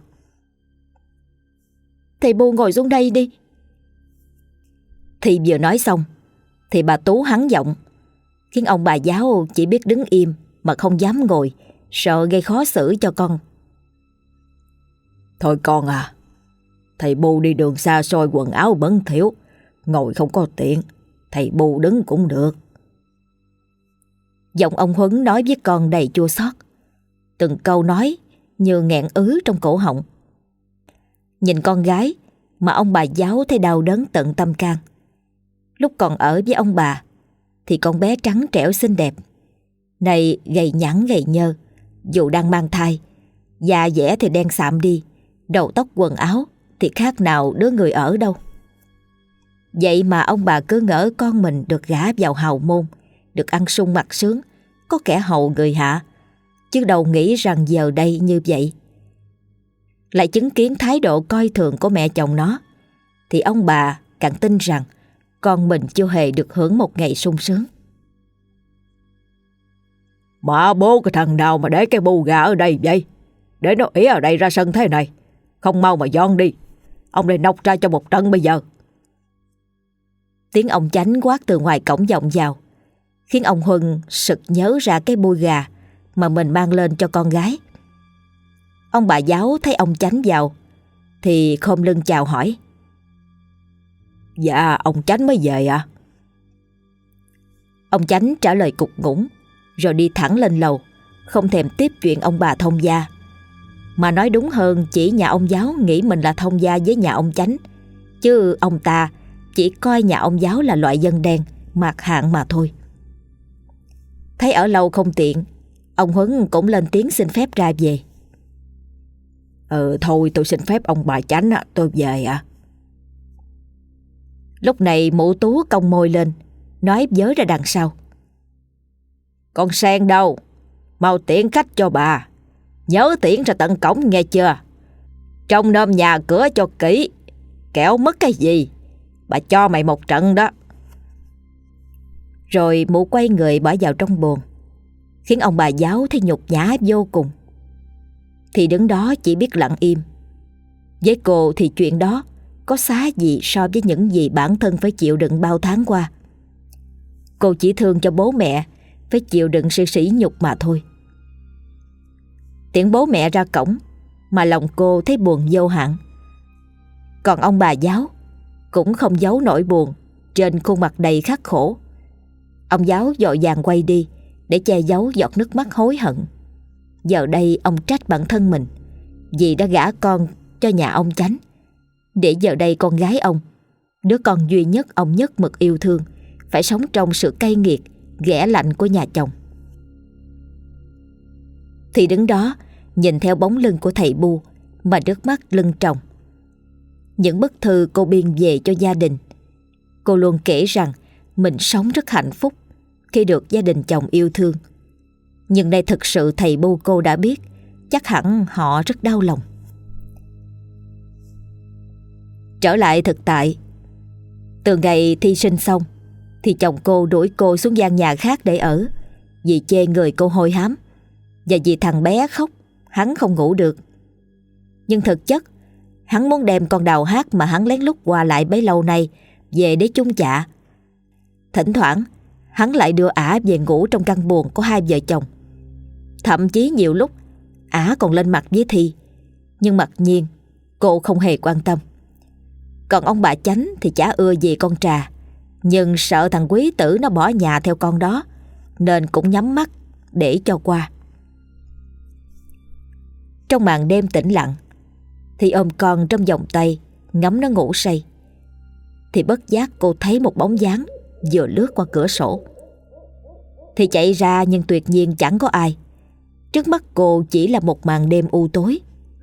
Thầy Bu ngồi xuống đây đi. Thì vừa nói xong thì bà Tú hắn giọng, khiến ông bà giáo chỉ biết đứng im mà không dám ngồi, sợ gây khó xử cho con.
Thôi con à, thầy Bu đi đường xa xôi quần áo bẩn thỉu, ngồi không có tiện, thầy Bu đứng cũng được.
Giọng ông Huấn nói với con đầy chua xót, từng câu nói như nghẹn ứ trong cổ họng. Nhìn con gái mà ông bà giáo thấy đau đớn tận tâm can. Lúc còn ở với ông bà thì con bé trắng trẻo xinh đẹp, này gầy nhẵn gầy nhơ, dù đang mang thai, da dẻ thì đen sạm đi, đầu tóc quần áo thì khác nào đứa người ở đâu. Vậy mà ông bà cứ ngỡ con mình được gả vào hào môn, được ăn sung mặc sướng, có kẻ hầu người hạ, chứ đâu nghĩ rằng giờ đây như vậy. Lại chứng kiến thái độ coi thường của mẹ chồng nó, thì ông bà càng tin rằng con mình chưa hề được hưởng một ngày sung sướng.
Mà bố cái thằng nào mà để cái bu gà ở đây vậy? Để nó ỉa ở đây ra sân thế này, không mau mà dọn đi. Ông đây nọc ra cho một trận bây giờ.
Tiếng ông Chánh quát từ ngoài cổng vọng vào, khiến ông Huân sực nhớ ra cái bui gà mà mình mang lên cho con gái. Ông bà giáo thấy ông Chánh vào thì khom lưng chào hỏi:
Dạ, ông Chánh mới về à?
Ông Chánh trả lời cục ngủng, rồi đi thẳng lên lầu, không thèm tiếp chuyện ông bà thông gia. Mà nói đúng hơn, chỉ nhà ông giáo nghĩ mình là thông gia với nhà ông Chánh, chứ ông ta chỉ coi nhà ông giáo là loại dân đen, mạt hạng mà thôi. Thấy ở lâu không tiện, ông Huấn cũng lên tiếng xin phép ra về.
Thôi tôi xin phép ông bà Chánh, tôi về ạ.
Lúc này mụ Tú cong môi lên, nói vớ ra đằng sau:
Con Sen đâu? Mau tiễn khách cho bà. Nhớ tiễn ra tận cổng nghe chưa? Trông nom nhà cửa cho kỹ, kẻo mất cái gì bà cho mày một trận đó.
Rồi mụ quay người bỏ vào trong buồng, khiến ông bà giáo thấy nhục nhã vô cùng. Thì đứng đó chỉ biết lặng im. Với cô thì chuyện đó có xá gì so với những gì bản thân phải chịu đựng bao tháng qua. Cô chỉ thương cho bố mẹ phải chịu đựng sự sỉ nhục mà thôi. Tiễn bố mẹ ra cổng mà lòng cô thấy buồn vô hạn. Còn ông bà giáo cũng không giấu nỗi buồn trên khuôn mặt đầy khắc khổ. Ông giáo vội vàng quay đi để che giấu giọt nước mắt hối hận. Giờ đây ông trách bản thân mình vì đã gả con cho nhà ông Chánh, để giờ đây con gái ông, đứa con duy nhất ông nhất mực yêu thương, phải sống trong sự cay nghiệt, ghẻ lạnh của nhà chồng. Thì đứng đó nhìn theo bóng lưng của thầy Bu mà nước mắt lưng tròng. Những bức thư cô biên về cho gia đình, cô luôn kể rằng mình sống rất hạnh phúc khi được gia đình chồng yêu thương. Nhưng đây thực sự thầy Bu cô đã biết, chắc hẳn họ rất đau lòng. Trở lại thực tại, từ ngày thi sinh xong thì chồng cô đuổi cô xuống gian nhà khác để ở, vì chê người cô hôi hám, Và vì thằng bé khóc, hắn không ngủ được. Nhưng thực chất hắn muốn đem con Đào Hát mà hắn lén lút qua lại bấy lâu nay về để chung chạ. Thỉnh thoảng hắn lại đưa ả về ngủ trong căn buồng của hai vợ chồng. Thậm chí nhiều lúc ả còn lên mặt với Thi, nhưng mặc nhiên cô không hề quan tâm. Còn ông bà Chánh thì chả ưa gì con Trà, nhưng sợ thằng Quý Tử nó bỏ nhà theo con đó, nên cũng nhắm mắt để cho qua. Trong màn đêm tĩnh lặng, thì ôm con trong vòng tay ngắm nó ngủ say, thì bất giác cô thấy một bóng dáng vừa lướt qua cửa sổ. Thì chạy ra nhưng tuyệt nhiên chẳng có ai. Trước mắt cô chỉ là một màn đêm u tối.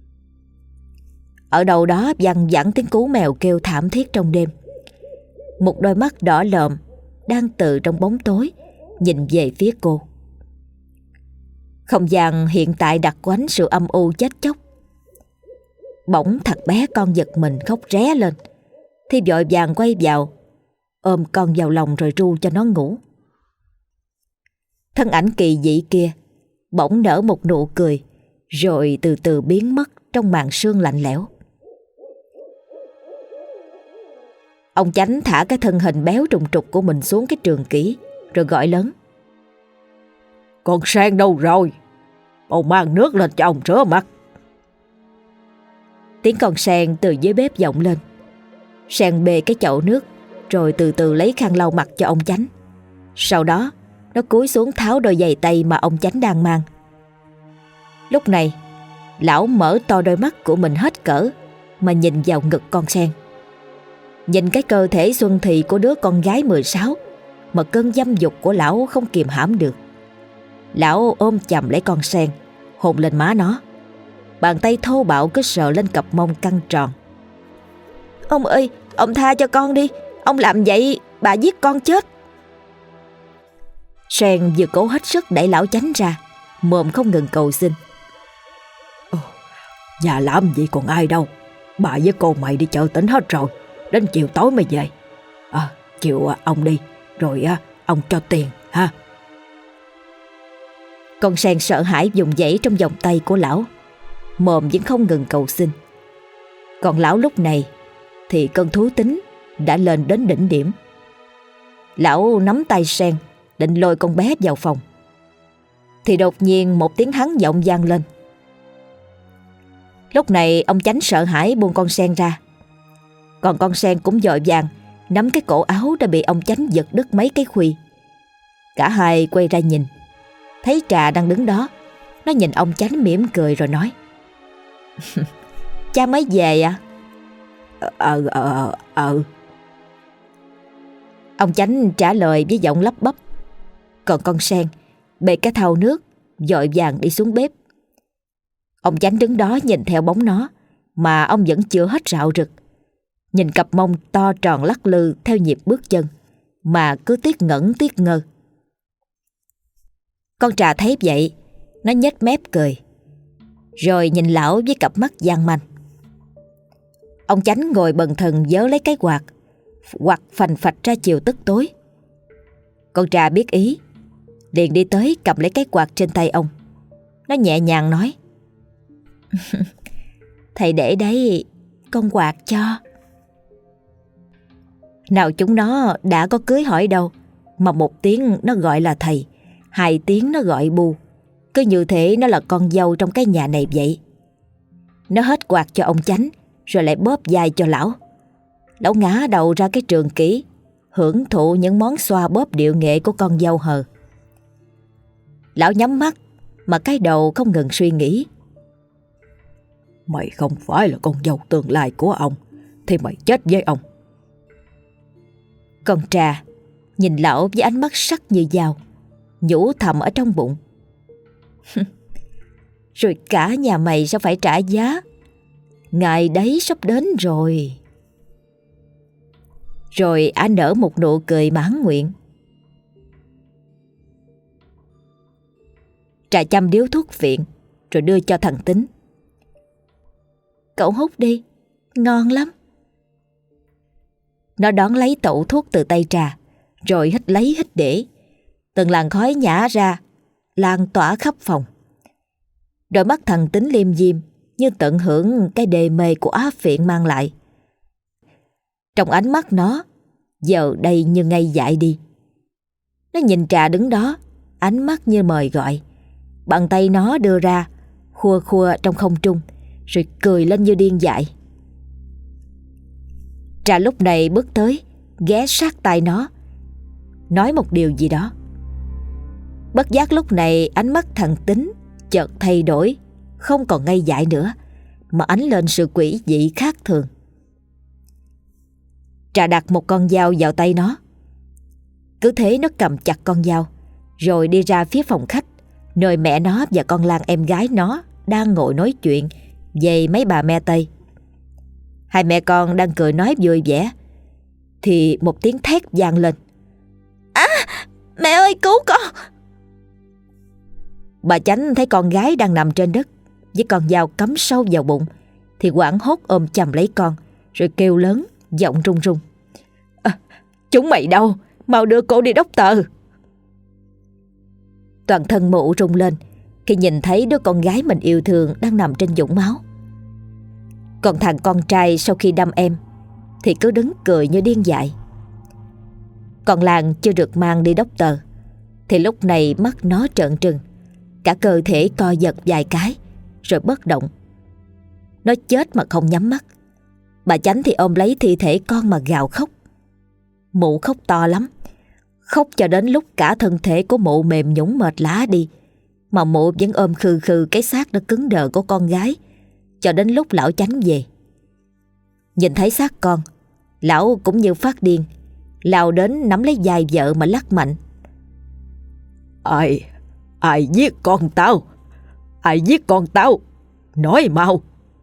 Ở đâu đó văng vẳng tiếng cú mèo kêu thảm thiết trong đêm. Một đôi mắt đỏ lòm đang từ trong bóng tối nhìn về phía cô. Không gian hiện tại đặc quánh sự âm u chết chóc. Bỗng thằng bé con giật mình khóc ré lên. Thì vội vàng quay vào, ôm con vào lòng rồi ru cho nó ngủ. Thân ảnh kỳ dị kia bỗng nở một nụ cười, rồi từ từ biến mất trong màn sương lạnh lẽo. Ông Chánh thả cái thân hình béo trùng trục của mình xuống cái trường kỷ, rồi gọi lớn:
Con Sen đâu rồi? Mau mang nước lên cho ông rửa mặt.
Tiếng con Sen từ dưới bếp vọng lên. Sen bê cái chậu nước, rồi từ từ lấy khăn lau mặt cho ông Chánh. Sau đó nó cúi xuống tháo đôi giày tay mà ông Chánh đang mang. Lúc này lão mở to đôi mắt của mình hết cỡ mà nhìn vào ngực con Sen. Nhìn cái cơ thể xuân thì của đứa con gái 16 mà cơn dâm dục của lão không kiềm hãm được. Lão ôm chầm lấy con Sen, hôn lên má nó. Bàn tay thô bạo cứ sờ lên cặp mông căng tròn. Ông ơi, ông tha cho con đi. Ông làm vậy bà giết con chết. Sen vừa cố hết sức đẩy lão Chánh ra, mồm không ngừng cầu xin:
Nhà làm gì còn ai đâu. Bà với cô mày đi chợ tỉnh hết rồi, đến chiều tối mới về. Chiều ông đi, rồi ông cho tiền ha.
Con Sen sợ hãi vùng vẫy trong vòng tay của lão, mồm vẫn không ngừng cầu xin. Còn lão lúc này thì cơn thú tính đã lên đến đỉnh điểm. Lão nắm tay Sen định lôi con bé vào phòng, thì đột nhiên một tiếng hắn giọng vang lên. Lúc này ông Chánh sợ hãi buông con Sen ra. Còn con Sen cũng vội vàng nắm cái cổ áo đã bị ông Chánh giật đứt mấy cái khuy. Cả hai quay ra nhìn, thấy Trà đang đứng đó. Nó nhìn ông Chánh mỉm cười rồi nói: Cha mới về à? Ông Chánh trả lời với giọng lắp bắp. Còn con Sen bê cái thau nước vội vàng đi xuống bếp. Ông Chánh đứng đó nhìn theo bóng nó mà ông vẫn chưa hết rạo rực. Nhìn cặp mông to tròn lắc lư theo nhịp bước chân mà cứ tiếc ngẩn tiếc ngơ. Con Trà thấy vậy, nó nhếch mép cười, rồi nhìn lão với cặp mắt gian manh. Ông Chánh ngồi bần thần vớ lấy cái quạt phành phạch ra chiều tức tối. Con Trà biết ý, liền đi tới cầm lấy cái quạt trên tay ông. Nó nhẹ nhàng nói: Thầy để đấy, con quạt cho. Nào chúng nó đã có cưới hỏi đâu mà một tiếng nó gọi là thầy, hai tiếng nó gọi bu, cứ như thế nó là con dâu trong cái nhà này vậy. Nó hết quạt cho ông Chánh, rồi lại bóp vai cho lão. Lão ngã đầu ra cái trường kỷ, hưởng thụ những món xoa bóp điệu nghệ của con dâu hờ. Lão nhắm mắt mà cái đầu không ngừng suy nghĩ:
Mày không phải là con dâu tương lai của ông thì mày chết với ông.
Con Trà nhìn lão với ánh mắt sắc như dao, nhủ thầm ở trong bụng: Rồi cả nhà mày sẽ phải trả giá. Ngày đấy sắp đến rồi. Rồi ả nở một nụ cười mãn nguyện. Trà chăm điếu thuốc phiện rồi đưa cho thằng Tính: Cậu hút đi, ngon lắm. Nó đón lấy tẩu thuốc từ tay Trà, rồi hít lấy hít để. Từng làn khói nhả ra, lan tỏa khắp phòng.
Đôi mắt thằng Tính liêm diêm như tận hưởng cái đê mê của Á Phiện mang lại. Trong ánh mắt nó giờ đây như ngây dại đi. Nó nhìn Trà đứng đó, ánh mắt như mời gọi. Bàn tay nó đưa ra, khua khua trong không trung, rồi cười lên như điên dại. Trà lúc này bước tới, ghé sát tai nó, nói một điều gì đó. Bất giác lúc này ánh mắt thằng Tính chợt thay đổi, không còn ngây dại nữa, mà ánh lên sự quỷ dị khác thường. Trà đặt một con dao vào tay nó. Cứ thế nó cầm chặt con dao, rồi đi ra phía phòng khách, nơi mẹ nó và con Lan em gái nó đang ngồi nói chuyện về mấy bà me Tây. Hai mẹ con đang cười nói vui vẻ, thì một tiếng thét vang lên. À, mẹ ơi cứu con! Bà Chánh thấy con gái đang nằm trên đất với con dao cắm sâu vào bụng, thì hoảng hốt ôm chầm lấy con, rồi kêu lớn, giọng run run. Chúng mày đâu? Mau đưa cô đi doctor! Toàn thân Mụ rung lên khi nhìn thấy đứa con gái mình yêu thương đang nằm trên vũng máu. Còn thằng con trai sau khi đâm em thì cứ đứng cười như điên dại. Còn Lan chưa được mang đi doctor thì lúc này mắt nó trợn trừng, cả cơ thể co giật vài cái rồi bất động. Nó chết mà không nhắm mắt. Bà Chánh thì ôm lấy thi thể con mà gào khóc. Mụ khóc to lắm, khóc cho đến lúc cả thân thể của Mụ mềm nhũn mệt lả đi, mà Mụ vẫn ôm khư khư cái xác đã cứng đờ của con gái cho đến lúc lão Chánh về. Nhìn thấy xác con, lão cũng như phát điên, lao đến nắm lấy vai vợ mà lắc mạnh. Ai giết con tao? Ai giết con tao? Nói mau!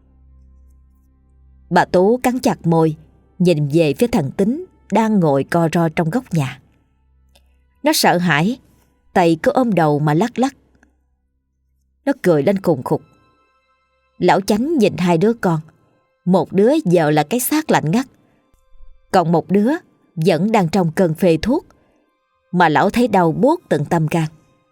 Bà Tú cắn chặt môi, nhìn về phía thằng Tính đang ngồi co ro trong góc nhà. Nó sợ hãi, tay cứ ôm đầu mà lắc lắc. Nó cười lên khùng khục. Lão Chánh nhìn hai đứa con, một đứa giờ là cái xác lạnh ngắt, còn một đứa vẫn đang trong cơn phê thuốc, mà lão thấy đau buốt tận tâm can.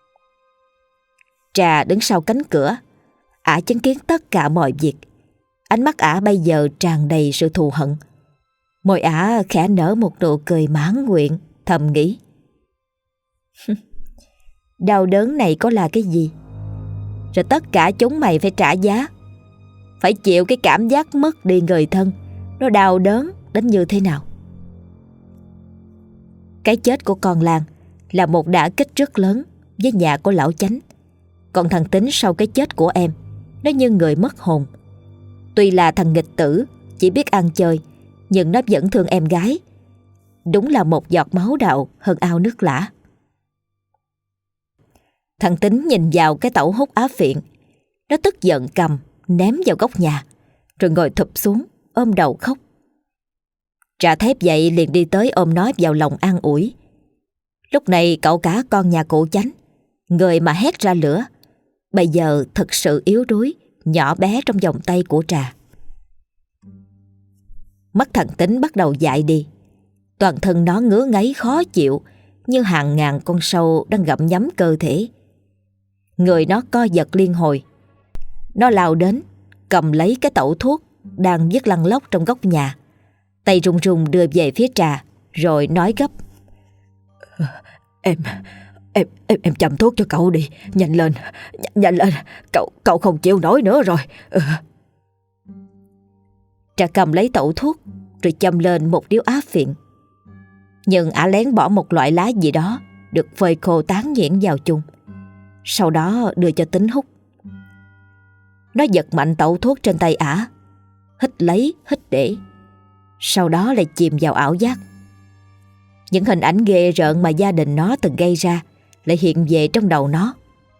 Trà đứng sau cánh cửa, ả chứng kiến tất cả mọi việc. Ánh mắt ả bây giờ tràn đầy sự thù hận. Môi ả khẽ nở một nụ cười mãn nguyện, thầm nghĩ. Đau đớn này có là cái gì? Rồi tất cả chúng mày phải trả giá, phải chịu cái cảm giác mất đi người thân, nó đau đớn đến như thế nào. Cái chết của con Lan là một đả kích rất lớn với nhà của lão Chánh. Còn thằng Tính sau cái chết của em, nó như người mất hồn. Tuy là thằng nghịch tử chỉ biết ăn chơi, nhưng nó vẫn thương em gái. Đúng là một giọt máu đào hơn ao nước lã. Thằng Tính nhìn vào cái tẩu hút Á Phiện, nó tức giận cầm ném vào góc nhà, rồi ngồi thụp xuống ôm đầu khóc. Trà thép dậy liền đi tới ôm nó vào lòng an ủi. Lúc này cậu cả con nhà cụ Chánh, người mà hét ra lửa, bây giờ thật sự yếu đuối, nhỏ bé trong vòng tay của Trà. Mắt thằng Tính bắt đầu dại đi. Toàn thân nó ngứa ngáy khó chịu, như hàng ngàn con sâu đang gặm nhấm cơ thể. Người nó co giật liên hồi. Nó lao đến, cầm lấy cái tẩu thuốc đang vứt lăn lóc trong góc nhà, tay run run đưa về phía Trà, rồi nói gấp. Em châm thuốc cho cậu đi, nhanh lên, nhanh lên, cậu không chịu nổi nữa rồi. Trà cầm lấy tẩu thuốc rồi châm lên một điếu Á Phiện. Nhưng ả lén bỏ một loại lá gì đó được phơi khô tán nhuyễn vào chung, sau đó đưa cho Tính hút. Nó giật mạnh tẩu thuốc trên tay ả, hít lấy hít để, sau đó lại chìm vào ảo giác. Những hình ảnh ghê rợn mà gia đình nó từng gây ra lại hiện về trong đầu nó.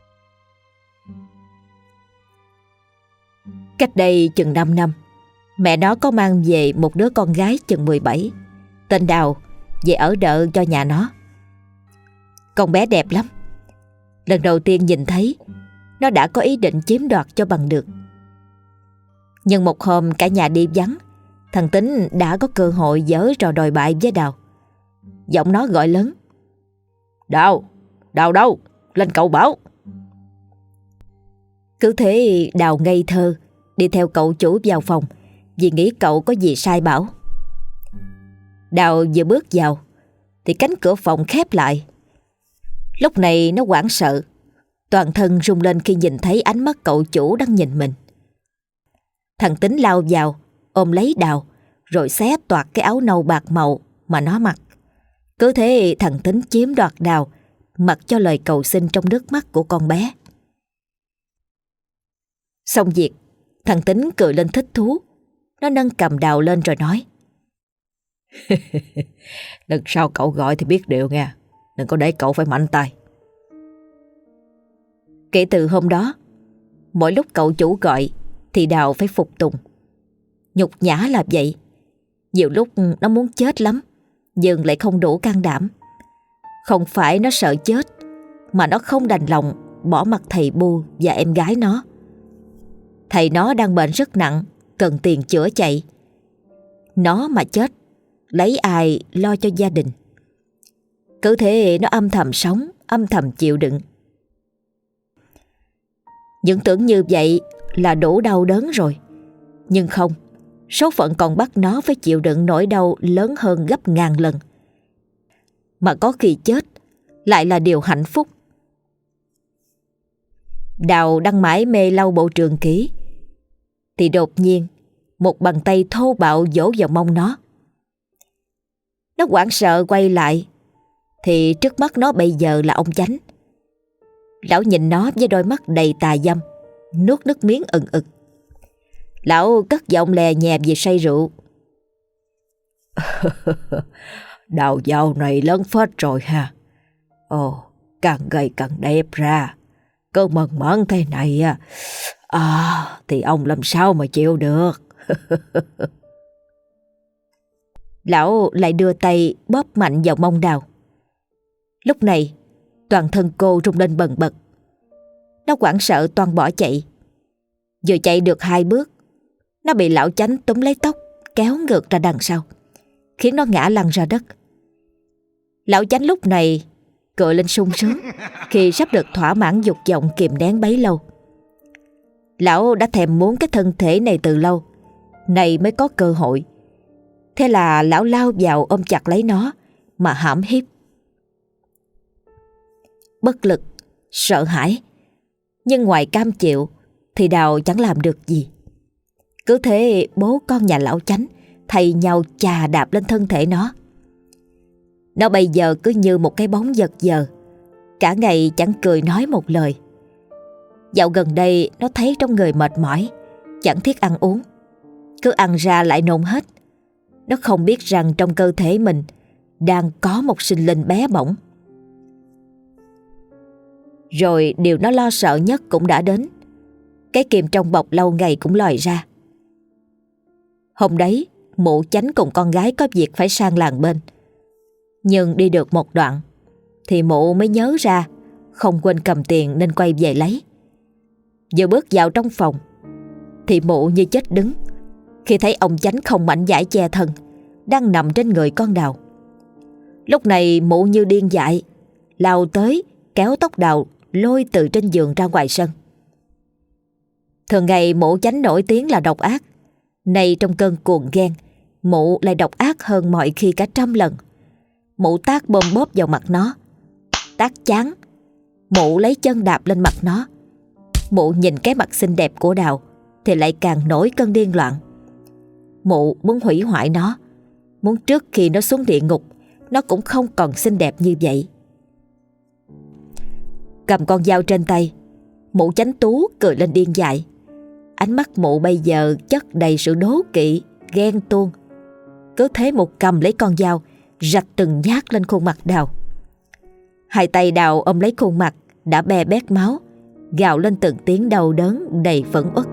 Cách đây chừng 5 năm, mẹ nó có mang về một đứa con gái chừng 17, tên Đào, về ở đợ cho nhà nó. Con bé đẹp lắm. Lần đầu tiên nhìn thấy, nó đã có ý định chiếm đoạt cho bằng được. Nhưng một hôm cả nhà đi vắng, thằng Tính đã có cơ hội giở trò đòi bại với Đào. Giọng nó gọi lớn. Đào, Đào đâu? Lên cậu bảo. Cứ thế Đào ngây thơ đi theo cậu chủ vào phòng vì nghĩ cậu có gì sai bảo. Đào vừa bước vào thì cánh cửa phòng khép lại. Lúc này nó hoảng sợ, toàn thân rung lên khi nhìn thấy ánh mắt cậu chủ đang nhìn mình. Thằng Tính lao vào ôm lấy Đào rồi xé toạc cái áo nâu bạc màu mà nó mặc. Cứ thế thằng Tính chiếm đoạt Đào, mặc cho lời cầu xin trong nước mắt của con bé. Xong việc, thằng Tính cười lên thích thú. Nó nâng cầm Đào lên rồi nói:
Lần sau cậu gọi thì biết điều nha, đừng có để cậu phải mạnh tay.
Kể từ hôm đó, mỗi lúc cậu chủ gọi thì Đào phải phục tùng. Nhục nhã là vậy. Nhiều lúc nó muốn chết lắm, nhưng lại không đủ can đảm. Không phải nó sợ chết, mà nó không đành lòng bỏ mặc thầy Bu và em gái nó. Thầy nó đang bệnh rất nặng, cần tiền chữa chạy. Nó mà chết, lấy ai lo cho gia đình? Cứ thế nó âm thầm sống, âm thầm chịu đựng. Những tưởng như vậy là đủ đau đớn rồi. Nhưng không, số phận còn bắt nó phải chịu đựng nỗi đau lớn hơn gấp ngàn lần. Mà có khi chết lại là điều hạnh phúc. Đào đang mải mê lau bộ trường kỷ thì đột nhiên một bàn tay thô bạo vỗ vào mông nó. Nó hoảng sợ quay lại thì trước mắt nó bây giờ là ông Chánh. Lão nhìn nó với đôi mắt đầy tà dâm, nuốt nước miếng ừng ực. Lão cất giọng lè nhẹ vì say rượu:
Đào dạo này lớn phết rồi ha. Ồ, càng gầy càng đẹp ra. Cứ mần mẫn thế này thì ông làm sao mà chịu được.
Lão lại đưa tay bóp mạnh vào mông Đào. Lúc này toàn thân cô rung lên bần bật. Nó hoảng sợ toan bỏ chạy. Vừa chạy được 2 bước, nó bị lão Chánh túm lấy tóc kéo ngược ra đằng sau, khiến nó ngã lăn ra đất. Lão Chánh lúc này cười lên sung sướng khi sắp được thỏa mãn dục vọng kìm nén bấy lâu. Lão đã thèm muốn cái thân thể này từ lâu, này mới có cơ hội. Thế là lão lao vào ôm chặt lấy nó mà hãm hiếp. Bất lực, sợ hãi, nhưng ngoài cam chịu thì Đào chẳng làm được gì. Cứ thế bố con nhà lão Chánh thay nhau chà đạp lên thân thể nó. Nó bây giờ cứ như một cái bóng giật giờ, cả ngày chẳng cười nói một lời. Dạo gần đây nó thấy trong người mệt mỏi, chẳng thiết ăn uống, cứ ăn ra lại nôn hết. Nó không biết rằng trong cơ thể mình đang có một sinh linh bé bỏng. Rồi điều nó lo sợ nhất cũng đã đến. Cái kìm trong bọc lâu ngày cũng lòi ra. Hôm đấy mụ Chánh cùng con gái có việc phải sang làng bên. Nhưng đi được một đoạn thì mụ mới nhớ ra không quên cầm tiền nên quay về lấy. Vừa bước vào trong phòng thì mụ như chết đứng khi thấy ông Chánh không mảnh vải che thân đang nằm trên người con Đào. Lúc này mụ như điên dại lao tới kéo tóc Đào lôi từ trên giường ra ngoài sân. Thường ngày mụ Chánh nổi tiếng là độc ác, nay trong cơn cuồng ghen mụ lại độc ác hơn mọi khi cả trăm lần. Mụ tát bôm bóp vào mặt nó, tát chán. Mụ lấy chân đạp lên mặt nó. Mụ nhìn cái mặt xinh đẹp của Đào thì lại càng nổi cơn điên loạn. Mụ muốn hủy hoại nó, muốn trước khi nó xuống địa ngục nó cũng không còn xinh đẹp như vậy. Cầm con dao trên tay, mụ Chánh Tú cười lên điên dại. Ánh mắt mụ bây giờ chất đầy sự đố kỵ, ghen tuông. Cứ thế một cầm lấy con dao, rạch từng nhát lên khuôn mặt Đào. Hai tay Đào ôm lấy khuôn mặt đã be bét máu, gào lên từng tiếng đau đớn đầy phẫn uất.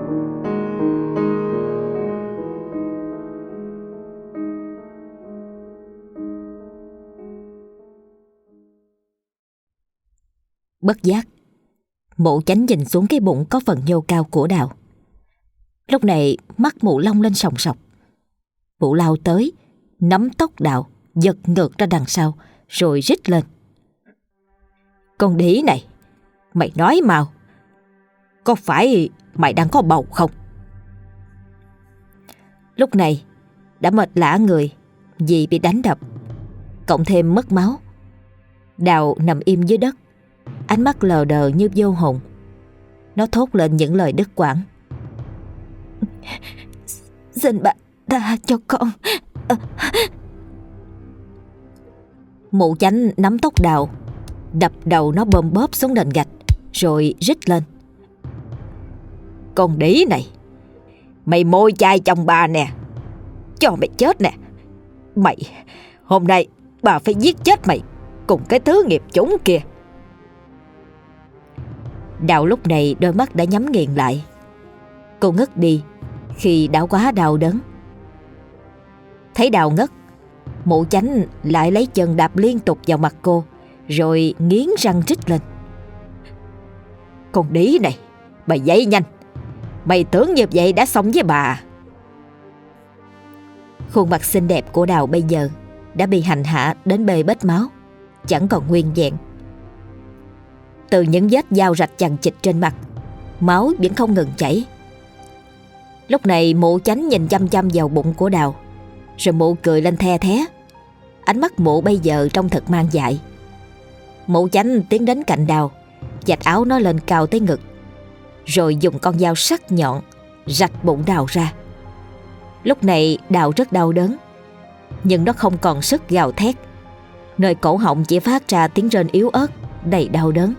Bất giác, mụ Chánh nhìn xuống cái bụng có phần nhô cao của Đào. Lúc này mắt mụ long lên sòng sọc. Mụ lao tới, nắm tóc Đào, giật ngược ra đằng sau, rồi rít lên: Con đĩ này, mày nói mau,
có phải mày đang có bầu không?
Lúc này đã mệt lả người vì bị đánh đập, cộng thêm mất máu. Đào nằm im dưới đất, ánh mắt lờ đờ như vô hồn. Nó thốt lên những lời đứt quãng. Xin bà tha cho con. Mụ Chánh nắm tóc Đào, đập đầu nó bôm bóp xuống nền gạch, rồi rít lên.
Con đĩ này, mày môi chai chồng bà nè, cho mày chết nè. Mày, hôm nay bà phải giết chết mày cùng cái thứ nghiệp chủng kia.
Đào lúc này đôi mắt đã nhắm nghiền lại. Cô ngất đi khi đã quá đau đớn. Thấy Đào ngất, mụ Chánh lại lấy chân đạp liên tục vào mặt cô, rồi nghiến răng rít lên.
Con đĩ này, mày dậy nhanh. Mày tưởng như vậy đã xong với bà.
Khuôn mặt xinh đẹp của Đào bây giờ đã bị hành hạ đến bê bết máu, chẳng còn nguyên vẹn. Từ những vết dao rạch chằng chịt trên mặt, máu vẫn không ngừng chảy. Lúc này mụ Chánh nhìn chăm chăm vào bụng của Đào, rồi mụ cười lên the thé. Ánh mắt mụ bây giờ trông thật mang dại. Mụ Chánh tiến đến cạnh Đào, vạch áo nó lên cao tới ngực, rồi dùng con dao sắc nhọn rạch bụng Đào ra. Lúc này Đào rất đau đớn, nhưng nó không còn sức gào thét. Nơi cổ họng chỉ phát ra tiếng rên yếu ớt đầy đau đớn.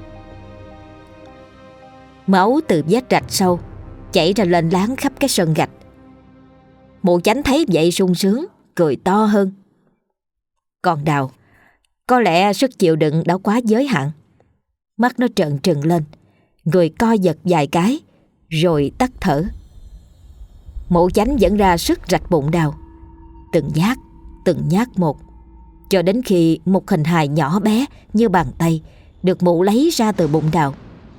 Máu từ vết rạch sâu chảy ra lên láng khắp cái sân gạch. Mụ Chánh thấy vậy sung sướng, cười to hơn. Còn Đào, có lẽ sức chịu đựng đã quá giới hạn. Mắt nó trợn trừng lên, người co giật vài cái, rồi tắt thở. Mụ Chánh dẫn ra sức rạch bụng Đào, từng nhát một, cho đến khi một hình hài nhỏ bé như bàn tay được mụ lấy ra từ bụng Đào.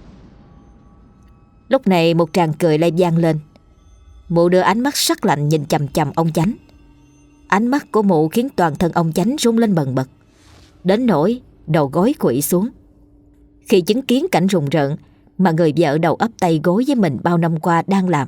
Lúc này một tràng cười lại vang lên. Mụ đưa ánh mắt sắc lạnh nhìn chằm chằm ông Chánh. Ánh mắt của mụ khiến toàn thân ông Chánh rung lên bần bật, đến nỗi đầu gối khuỵu xuống khi chứng kiến cảnh rùng rợn mà người vợ đầu ấp tay gối với mình bao năm qua đang làm.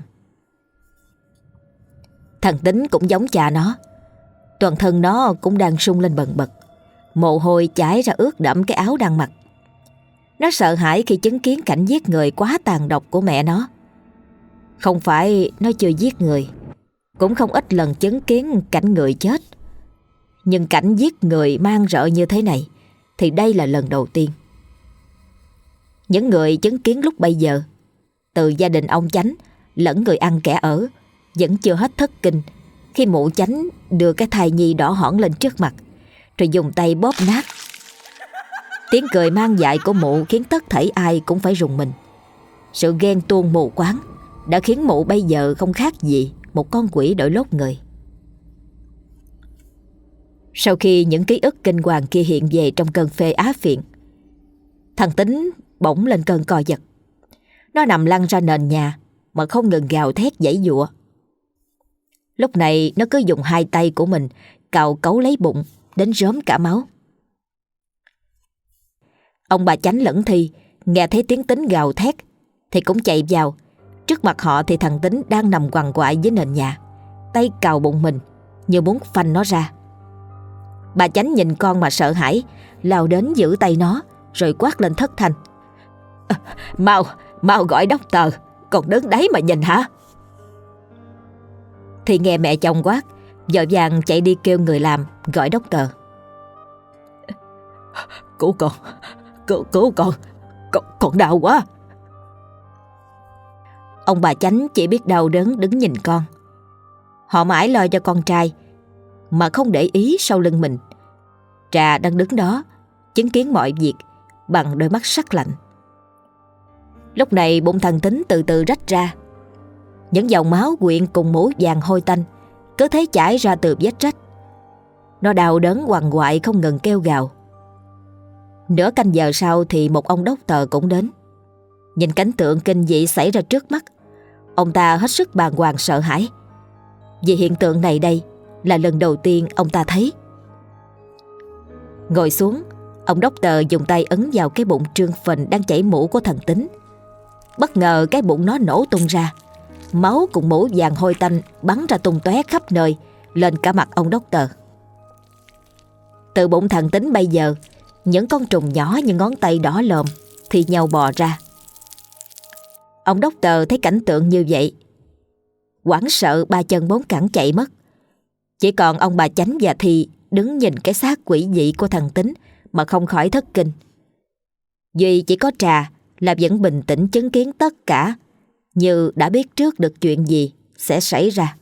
Thằng Tính cũng giống cha nó, toàn thân nó cũng đang sung lên bần bật, mồ hôi chảy ra ướt đẫm cái áo đang mặc. Nó sợ hãi khi chứng kiến cảnh giết người quá tàn độc của mẹ nó. Không phải nó chưa giết người, cũng không ít lần chứng kiến cảnh người chết, nhưng cảnh giết người man rợ như thế này thì đây là lần đầu tiên. Những người chứng kiến lúc bây giờ, từ gia đình ông Chánh lẫn người ăn kẻ ở, vẫn chưa hết thất kinh khi mụ Chánh đưa cái thai nhi đỏ hỏn lên trước mặt, rồi dùng tay bóp nát. Tiếng cười mang dại của mụ khiến tất thảy ai cũng phải rùng mình. Sự ghen tuông mù quáng đã khiến mụ bây giờ không khác gì một con quỷ đội lốt người. Sau khi những ký ức kinh hoàng kia hiện về trong cơn phê á phiện, thằng Tính bỗng lên cơn co giật. Nó nằm lăn ra nền nhà mà không ngừng gào thét giãy giụa. Lúc này nó cứ dùng hai tay của mình cào cấu lấy bụng đến rớm cả máu. Ông bà Chánh lẫn Thi nghe thấy tiếng Tính gào thét thì cũng chạy vào. Trước mặt họ thì thằng Tính đang nằm quằn quại dưới nền nhà, tay cào bụng mình như muốn phanh nó ra. Bà Chánh nhìn con mà sợ hãi, lao đến giữ tay nó rồi quát lên thất thanh. Mau gọi doctor, còn đứng đấy mà nhìn hả? Thì nghe mẹ chồng quát, vội vàng chạy đi kêu người làm gọi doctor.
Cứu con đau quá.
Ông bà Chánh chỉ biết đau đớn đứng nhìn con. Họ mãi lo cho con trai mà không để ý sau lưng mình. Trà đang đứng đó chứng kiến mọi việc bằng đôi mắt sắc lạnh. Lúc này bụng thằng Tính từ từ rách ra. Những dòng máu quyện cùng mũ vàng hôi tanh cứ thế chảy ra từ vết rách. Nó đau đớn quằn quại không ngừng kêu gào. Nửa canh giờ sau thì một ông doctor cũng đến. Nhìn cảnh tượng kinh dị xảy ra trước mắt, ông ta hết sức bàng hoàng sợ hãi, vì hiện tượng này đây là lần đầu tiên ông ta thấy. Ngồi xuống, ông doctor dùng tay ấn vào cái bụng trương phình đang chảy mũ của thằng Tính. Bất ngờ cái bụng nó nổ tung ra. Máu cùng mũ vàng hôi tanh bắn ra tung tóe khắp nơi, lên cả mặt ông Doctor. Từ bụng thằng Tính bây giờ, những con trùng nhỏ như ngón tay đỏ lòm thì nhau bò ra. Ông Doctor thấy cảnh tượng như vậy, hoảng sợ ba chân bốn cẳng chạy mất. Chỉ còn ông bà Chánh và Thi đứng nhìn cái xác quỷ dị của thằng Tính mà không khỏi thất kinh. Duy chỉ có Trà là vẫn bình tĩnh chứng kiến tất cả, như đã biết trước được chuyện gì sẽ xảy ra.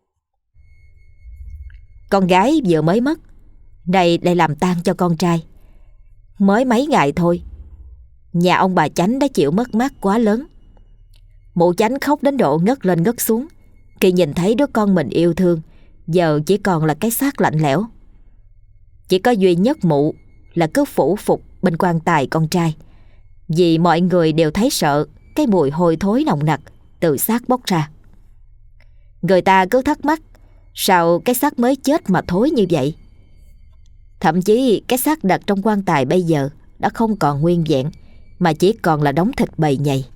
Con gái vừa mới mất, này lại làm tang cho con trai. Mới mấy ngày thôi, nhà ông bà Chánh đã chịu mất mát quá lớn. Mụ Chánh khóc đến độ ngất lên ngất xuống khi nhìn thấy đứa con mình yêu thương giờ chỉ còn là cái xác lạnh lẽo. Chỉ có duy nhất mụ là cứ phủ phục bên quan tài con trai, vì mọi người đều thấy sợ cái mùi hôi thối nồng nặc từ xác bốc ra. Người ta cứ thắc mắc sao cái xác mới chết mà thối như vậy. Thậm chí cái xác đặt trong quan tài bây giờ đã không còn nguyên vẹn, mà chỉ còn là đống thịt bầy nhầy.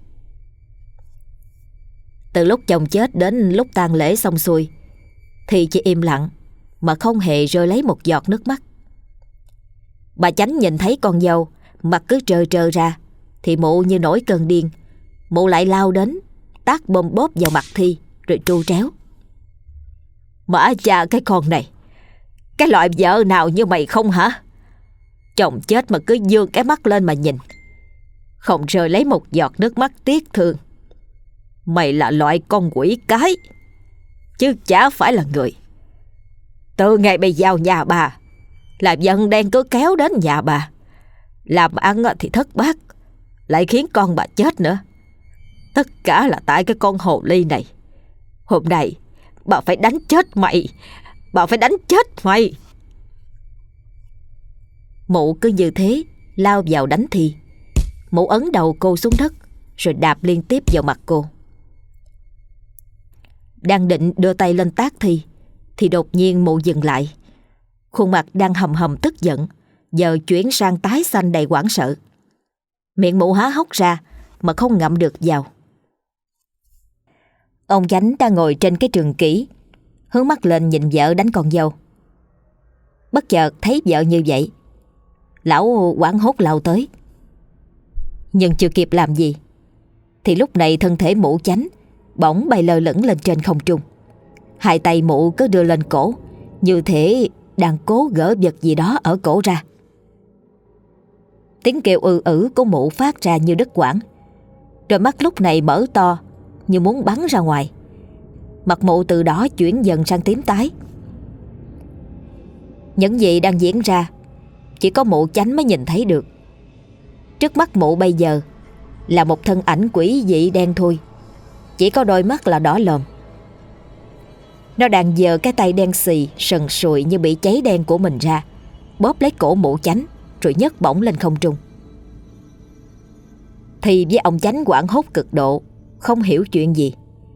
Từ lúc chồng chết đến lúc tang lễ xong xuôi thì chỉ im lặng mà không hề rơi lấy một giọt nước mắt. Bà Chánh nhìn thấy con dâu mặt cứ trơ trơ ra thì mụ như nổi cơn điên. Mụ lại lao đến tát bôm bóp vào mặt Thi rồi tru tréo: "Mã cha cái con này, cái loại vợ nào như mày không hả? Chồng chết mà cứ dương cái mắt lên mà nhìn, không rơi lấy một giọt nước mắt tiếc thương. Mày là loại con quỷ cái, chứ chả phải là người. Từ ngày mày vào nhà bà là dân đen cứ kéo đến nhà bà. Làm ăn thì thất bát, lại khiến con bà chết nữa. Tất cả là tại cái con hồ ly này. Hôm nay bà phải đánh chết mày. Bà phải đánh chết mày." Mụ cứ như thế lao vào đánh Thi. Mụ ấn đầu cô xuống đất rồi đạp liên tiếp vào mặt cô. Đang định đưa tay lên tát Thi thì đột nhiên mụ dừng lại. Khuôn mặt đang hầm hầm tức giận giờ chuyển sang tái xanh đầy hoảng sợ. Miệng mụ há hốc ra mà không ngậm được vào. Ông Chánh đang ngồi trên cái trường kỷ, hướng mắt lên nhìn vợ đánh con dâu. Bất chợt thấy vợ như vậy, lão hoảng hốt lao tới. Nhưng chưa kịp làm gì thì lúc này thân thể mụ Chánh bỗng bay lơ lửng lên trên không trung. Hai tay mụ cứ đưa lên cổ, như thể đang cố gỡ vật gì đó ở cổ ra. Tiếng kêu của mụ phát ra như đứt quãng. Đôi mắt lúc này mở to như muốn bắn ra ngoài. Mặt mụ từ đó chuyển dần sang tím tái. Những gì đang diễn ra chỉ có mụ Chánh mới nhìn thấy được. Trước mắt mụ bây giờ là một thân ảnh quỷ dị đen thui, chỉ có đôi mắt là đỏ lòm. Nó đang giơ cái tay đen xì sần sùi như bị cháy đen của mình ra, bóp lấy cổ mụ Chánh rồi nhấc bổng lên không trung. Thì với ông Chánh hoảng hốt cực độ, không hiểu chuyện gì.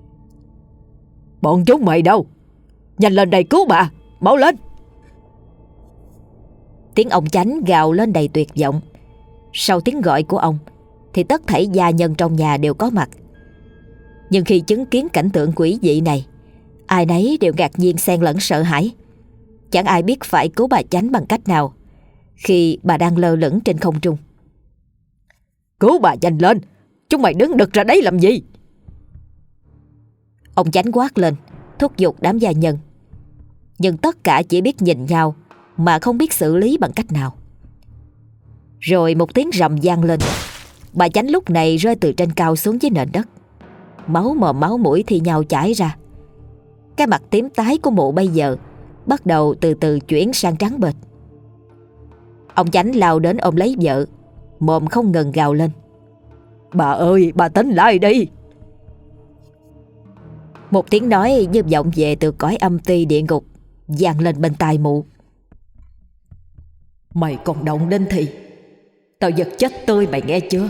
"Bọn chúng mày đâu? Nhanh lên đây cứu bà, mau lên!"
Tiếng ông Chánh gào lên đầy tuyệt vọng. Sau tiếng gọi của ông thì tất thảy gia nhân trong nhà đều có mặt. Nhưng khi chứng kiến cảnh tượng quỷ dị này, ai nấy đều ngạc nhiên xen lẫn sợ hãi. Chẳng ai biết phải cứu bà Chánh bằng cách nào khi bà đang lơ lửng trên không trung.
"Cứu bà nhanh lên, chúng mày đứng đực ra đấy làm gì?"
Ông Chánh quát lên, thúc giục đám gia nhân. Nhưng tất cả chỉ biết nhìn nhau mà không biết xử lý bằng cách nào. Rồi một tiếng rầm vang lên. Bà Chánh lúc này rơi từ trên cao xuống dưới nền đất. Máu mồm máu mũi thì nhau chảy ra. Cái mặt tím tái của mụ bây giờ bắt đầu từ từ chuyển sang trắng bệch. Ông Chánh lao đến ôm lấy vợ, mồm không ngừng gào lên:
"Bà ơi, bà tỉnh lại đi!"
Một tiếng nói như vọng về từ cõi âm ti địa ngục vang lên bên tai mụ:
"Mày còn động đến thì tao giật chết tươi, mày nghe chưa?"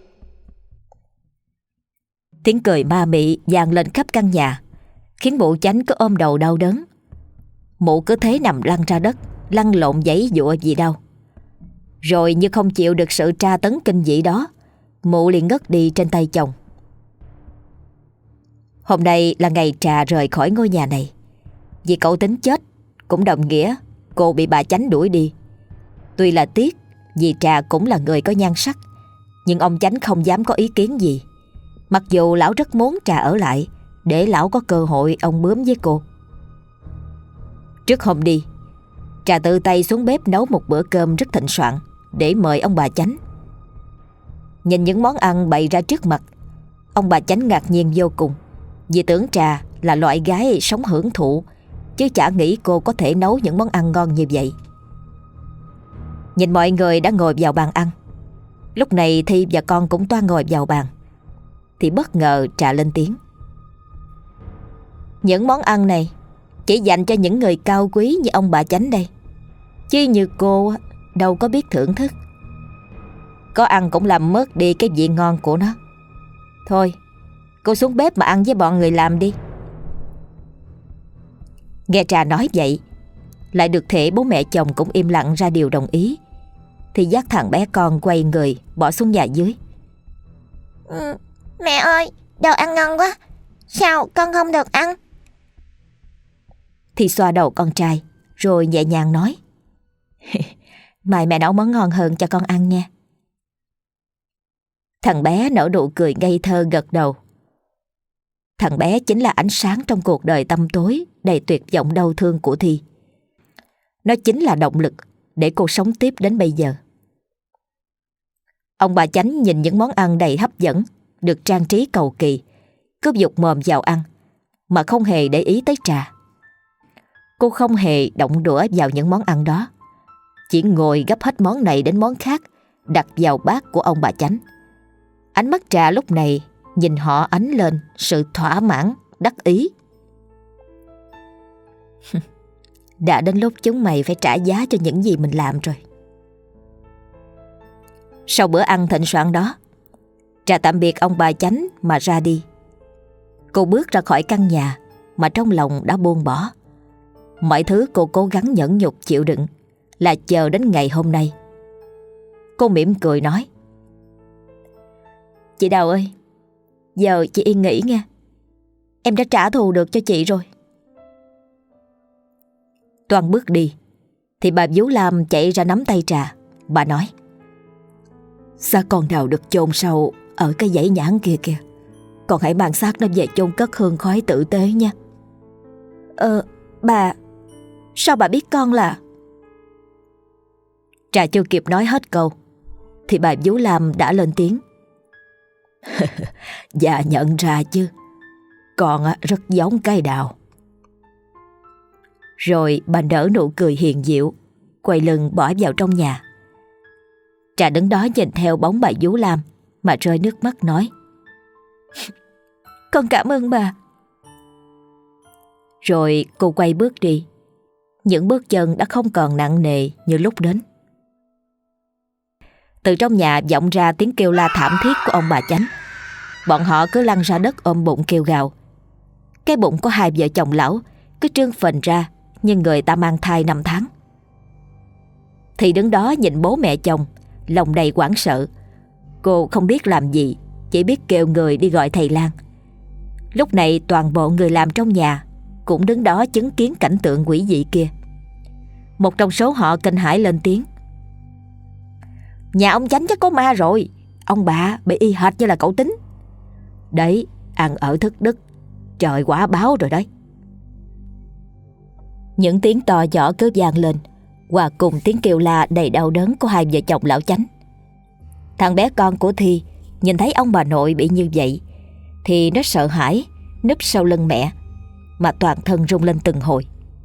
Tiếng cười ma mị vang lên khắp căn nhà, khiến mụ Chánh cứ ôm đầu đau đớn. Mụ cứ thế nằm lăn ra đất, lăn lộn giãy giụa vì đau. Rồi như không chịu được sự tra tấn kinh dị đó, mụ liền ngất đi trên tay chồng.
Hôm nay là ngày Trà rời khỏi ngôi nhà này. Vì cậu Tính chết cũng đồng nghĩa cô bị bà Chánh đuổi đi. Tuy là tiếc vì Trà cũng là người có nhan sắc, nhưng ông Chánh không dám có ý kiến gì. Mặc dù lão rất muốn Trà ở lại để lão có cơ hội ông bướm với cô. Trước hôm đi, Trà tự tay xuống bếp nấu một bữa cơm rất thịnh soạn để mời ông bà Chánh. Nhìn những món ăn bày ra trước mặt, ông bà Chánh ngạc nhiên vô cùng, vì tưởng Trà là loại gái sống hưởng thụ, chứ chả nghĩ cô có thể nấu những món ăn ngon như vậy. Nhìn mọi người đã ngồi vào bàn ăn, lúc này Thi và con cũng toan ngồi vào bàn, thì bất ngờ Trà lên tiếng. Những món ăn này chỉ dành cho những người cao quý như ông bà Chánh đây, chứ như cô đâu có biết thưởng thức. Có ăn cũng làm mất đi cái vị ngon của nó. Thôi, cô xuống bếp mà ăn với bọn người làm đi. Nghe Trà nói vậy, lại được thể bố mẹ chồng cũng im lặng ra điều đồng ý, thì dắt thằng bé con quay người bỏ xuống nhà dưới.
Mẹ ơi, đồ ăn ngon quá, sao con không được ăn?
Thì xoa đầu con trai rồi nhẹ nhàng nói. Mai mẹ nấu món ngon hơn cho con ăn nha. Thằng bé nở nụ cười ngây thơ gật đầu. Thằng bé chính là ánh sáng trong cuộc đời tăm tối đầy tuyệt vọng đau thương của Thi. Nó chính là động lực để cô sống tiếp đến bây giờ. Ông bà Chánh nhìn những món ăn đầy hấp dẫn được trang trí cầu kỳ, cướp giục mồm vào ăn mà không hề để ý tới Trà. Cô không hề động đũa vào những món ăn đó, chỉ ngồi gấp hết món này đến món khác đặt vào bát của ông bà Chánh. Ánh mắt Trà lúc này nhìn họ ánh lên sự thỏa mãn, đắc ý. Đã đến lúc chúng mày phải trả giá cho những gì mình làm rồi. Sau bữa ăn thịnh soạn đó, Trà tạm biệt ông bà Chánh mà ra đi. Cô bước ra khỏi căn nhà mà trong lòng đã buông bỏ. Mọi thứ cô cố gắng nhẫn nhục chịu đựng là chờ đến ngày hôm nay. Cô mỉm cười nói. Chị Đào ơi, giờ chị yên nghỉ nha. Em đã trả thù được cho chị rồi. Toan bước đi thì bà Vú Lam chạy ra nắm tay Trà. Bà nói. Xác con Đào được chôn sâu ở cái dãy nhãn kia kìa. Con hãy mang xác nó về chôn cất hương khói tử tế nha. Bà, sao bà biết con là... Trà chưa kịp nói hết câu thì bà Vú Lam đã lên tiếng. Dạ nhận ra chứ, con rất giống cái Đào. Rồi bà nở nụ cười hiền diệu, quay lưng bỏ vào trong nhà. Trà đứng đó nhìn theo bóng bà Vú Lam mà rơi nước mắt nói. Con cảm ơn bà. Rồi cô quay bước đi. Những bước chân đã không còn nặng nề như lúc đến. Từ trong nhà vọng ra tiếng kêu la thảm thiết của ông bà Chánh. Bọn họ cứ lăn ra đất ôm bụng kêu gào. Cái bụng của hai vợ chồng lão cứ trương phình ra như người ta mang thai 5 tháng. Thì đứng đó nhìn bố mẹ chồng, lòng đầy hoảng sợ. Cô không biết làm gì, chỉ biết kêu người đi gọi thầy lang. Lúc này toàn bộ người làm trong nhà cũng đứng đó chứng kiến cảnh tượng quỷ dị kia. Một trong số họ kinh hãi lên tiếng. Nhà ông Chánh chắc có ma rồi. Ông bà bị y hệt như là cậu Tính. Đấy, ăn ở thức đức, trời quả báo rồi đấy. Những tiếng to nhỏ cứ vang lên, hòa cùng tiếng kêu la đầy đau đớn của hai vợ chồng lão Chánh. Thằng bé con của Thi nhìn thấy ông bà nội bị như vậy thì nó sợ hãi, núp sau lưng mẹ mà toàn thân rung lên từng hồi.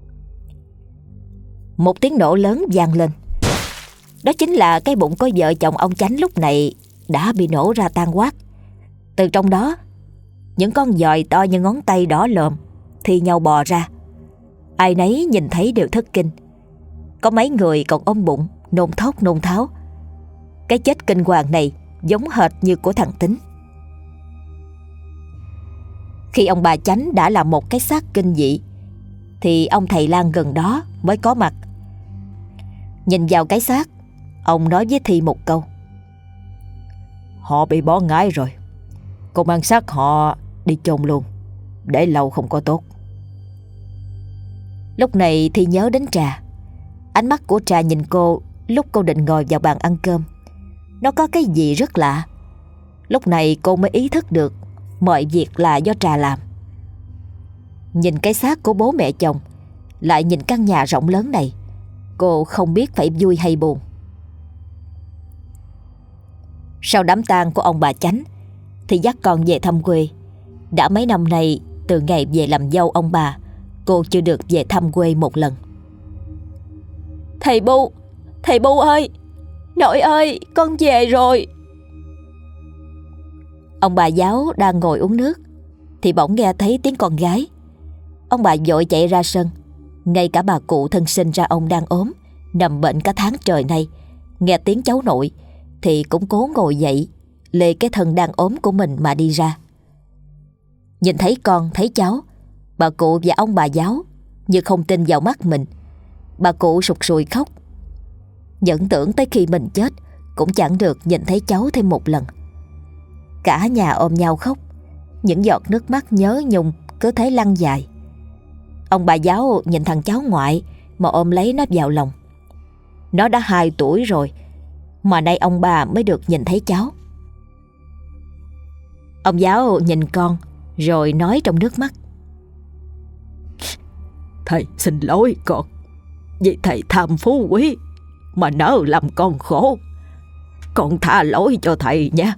Một tiếng nổ lớn vang lên. Đó chính là cái bụng của vợ chồng ông Chánh lúc này đã bị nổ ra tan hoác. Từ trong đó, những con giòi to như ngón tay đỏ lòm thi nhau bò ra. Ai nấy nhìn thấy đều thất kinh. Có mấy người còn ôm bụng nôn thốc nôn tháo. Cái chết kinh hoàng này giống hệt như của thằng Tính. Khi ông bà Chánh đã là một cái xác kinh dị thì ông thầy lang gần đó mới có mặt. Nhìn vào cái xác, ông nói với Thi một câu. Họ bị bỏ ngải rồi, con mang xác họ đi chôn luôn.
để lâu không có tốt.
Lúc này Thi nhớ đến Trà. Ánh mắt của Trà nhìn cô lúc cô định ngồi vào bàn ăn cơm. Nó có cái gì rất lạ. Lúc này cô mới ý thức được mọi việc là do Trà làm. Nhìn cái xác của bố mẹ chồng, lại nhìn căn nhà rộng lớn này, cô không biết phải vui hay buồn. Sau đám tang của ông bà Chánh thì dắt con về thăm quê. Đã mấy năm nay, từ ngày về làm dâu ông bà, cô chưa được về thăm quê một lần. Thầy Bu ơi, nội ơi, con về rồi. Ông bà Giáo đang ngồi uống nước thì bỗng nghe thấy tiếng con gái. Ông bà vội chạy ra sân. Ngay cả bà cụ thân sinh ra ông đang ốm, nằm bệnh cả tháng trời nay, nghe tiếng cháu nội thì cũng cố ngồi dậy, lê cái thân đang ốm của mình mà đi ra. Nhìn thấy con, thấy cháu, bà cụ và ông bà Giáo như không tin vào mắt mình. Bà cụ sụt sùi khóc, nhẫn tưởng tới khi mình chết cũng chẳng được nhìn thấy cháu thêm một lần. Cả nhà ôm nhau khóc, những giọt nước mắt nhớ nhung cứ thế lăn dài. Ông bà Giáo nhìn thằng cháu ngoại mà ôm lấy nó vào lòng. Nó đã 2 tuổi rồi mà nay ông bà mới được nhìn thấy cháu. Ông Giáo nhìn con rồi nói trong nước mắt:
Thầy xin lỗi con, vì thầy tham phú quý mà nỡ làm con khổ. Con tha lỗi cho thầy nha.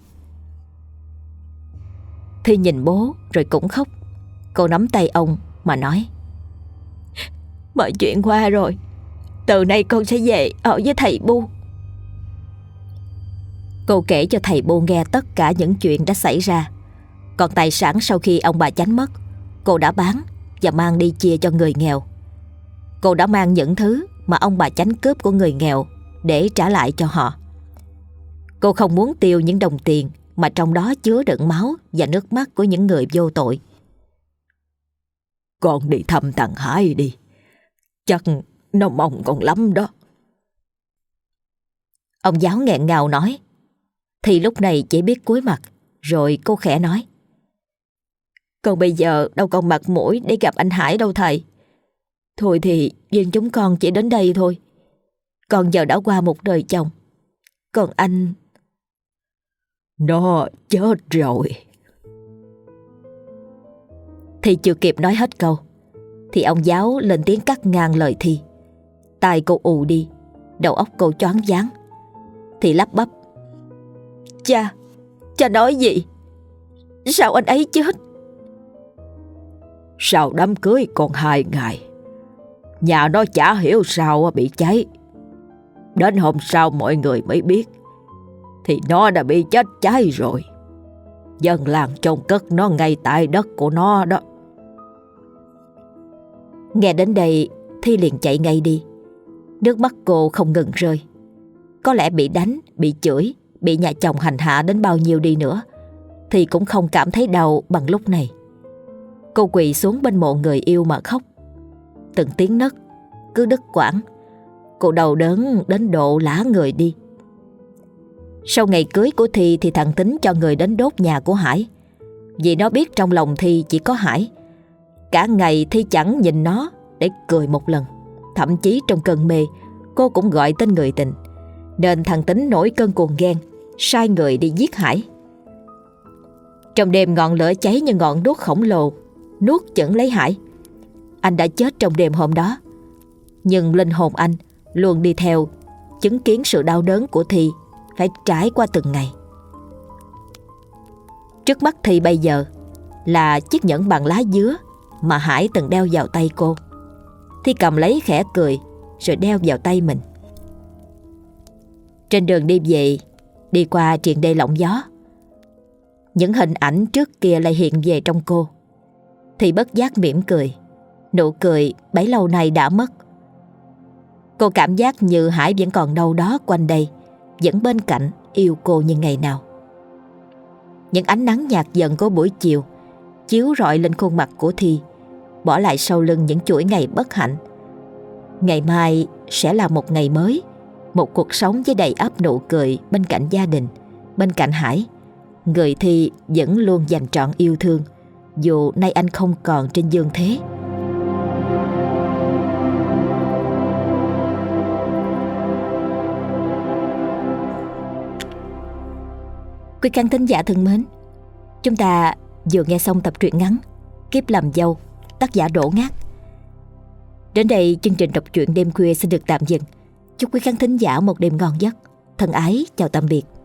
Thi nhìn bố rồi cũng khóc. Cô nắm tay ông mà nói: Mọi chuyện qua rồi, từ nay con sẽ về ở với thầy Bu. Cô kể cho thầy Bu nghe tất cả những chuyện đã xảy ra. Còn tài sản sau khi ông bà Chánh mất, cô đã bán và mang đi chia cho người nghèo. Cô đã mang những thứ mà ông bà Chánh cướp của người nghèo để trả lại cho họ. Cô không muốn tiêu những đồng tiền mà trong đó chứa đựng máu và nước mắt của những người vô tội.
Con đi thăm thằng Hải đi, chắc nó mong con lắm đó.
Ông Giáo nghẹn ngào nói. Thì lúc này chỉ biết cúi mặt. Rồi cô khẽ nói: Con bây giờ đâu còn mặt mũi để gặp anh Hải đâu thầy. Thôi thì riêng chúng con chỉ đến đây thôi. Con giờ đã qua một đời chồng. Còn anh...
Nó chết rồi.
Thì chưa kịp nói hết câu thì ông Giáo lên tiếng cắt ngang lời Thi. Tai cô ù đi, đầu óc cô choáng váng. Thì lắp bắp: Cha nói gì? Sao anh ấy chết?
Sau đám cưới còn 2 ngày, nhà nó chả hiểu sao bị cháy. Đến hôm sau mọi người mới biết thì nó đã bị chết cháy rồi. Dân làng chôn cất nó ngay tại đất của nó đó.
Nghe đến đây Thi liền chạy ngay đi. Nước mắt cô không ngừng rơi. Có lẽ bị đánh, bị chửi, bị nhà chồng hành hạ đến bao nhiêu đi nữa thì cũng không cảm thấy đau bằng lúc này. Cô quỳ xuống bên mộ người yêu mà khóc. Từng tiếng nấc cứ đứt quãng. Cô đau đớn đến độ lả người đi. Sau ngày cưới của Thi thì thằng Tính cho người đến đốt nhà của Hải. Vì nó biết trong lòng Thi chỉ có Hải. Cả ngày Thi chẳng nhìn nó để cười một lần. Thậm chí trong cơn mê cô cũng gọi tên người tình. Nên thằng Tính nổi cơn cuồng ghen, sai người đi giết Hải. Trong đêm ngọn lửa cháy như ngọn đuốc khổng lồ nuốt chửng lấy Hải. Anh đã chết trong đêm hôm đó, nhưng linh hồn anh luôn đi theo, chứng kiến sự đau đớn của Thi phải trải qua từng ngày. Trước mắt Thi bây giờ là chiếc nhẫn bằng lá dứa mà Hải từng đeo vào tay cô. Thi cầm lấy khẽ cười rồi đeo vào tay mình. Trên đường đi về, đi qua triền đê lộng gió, những hình ảnh trước kia lại hiện về trong cô. Thì bất giác mỉm cười. Nụ cười bấy lâu nay đã mất. Cô cảm giác như Hải vẫn còn đâu đó quanh đây, vẫn bên cạnh yêu cô như ngày nào. Những ánh nắng nhạt dần của buổi chiều chiếu rọi lên khuôn mặt của Thi, bỏ lại sau lưng những chuỗi ngày bất hạnh. Ngày mai sẽ là một ngày mới, một cuộc sống với đầy ắp nụ cười bên cạnh gia đình, bên cạnh Hải, người Thi vẫn luôn dành trọn yêu thương,
dù nay anh không còn trên dương thế. Quý khán thính giả thân mến, chúng ta vừa nghe xong tập truyện ngắn Kiếp làm dâu, tác giả Đỗ Ngát. Đến đây chương trình đọc truyện đêm khuya xin được tạm dừng. Chúc quý khán thính giả một đêm ngon giấc. Thân ái chào tạm biệt.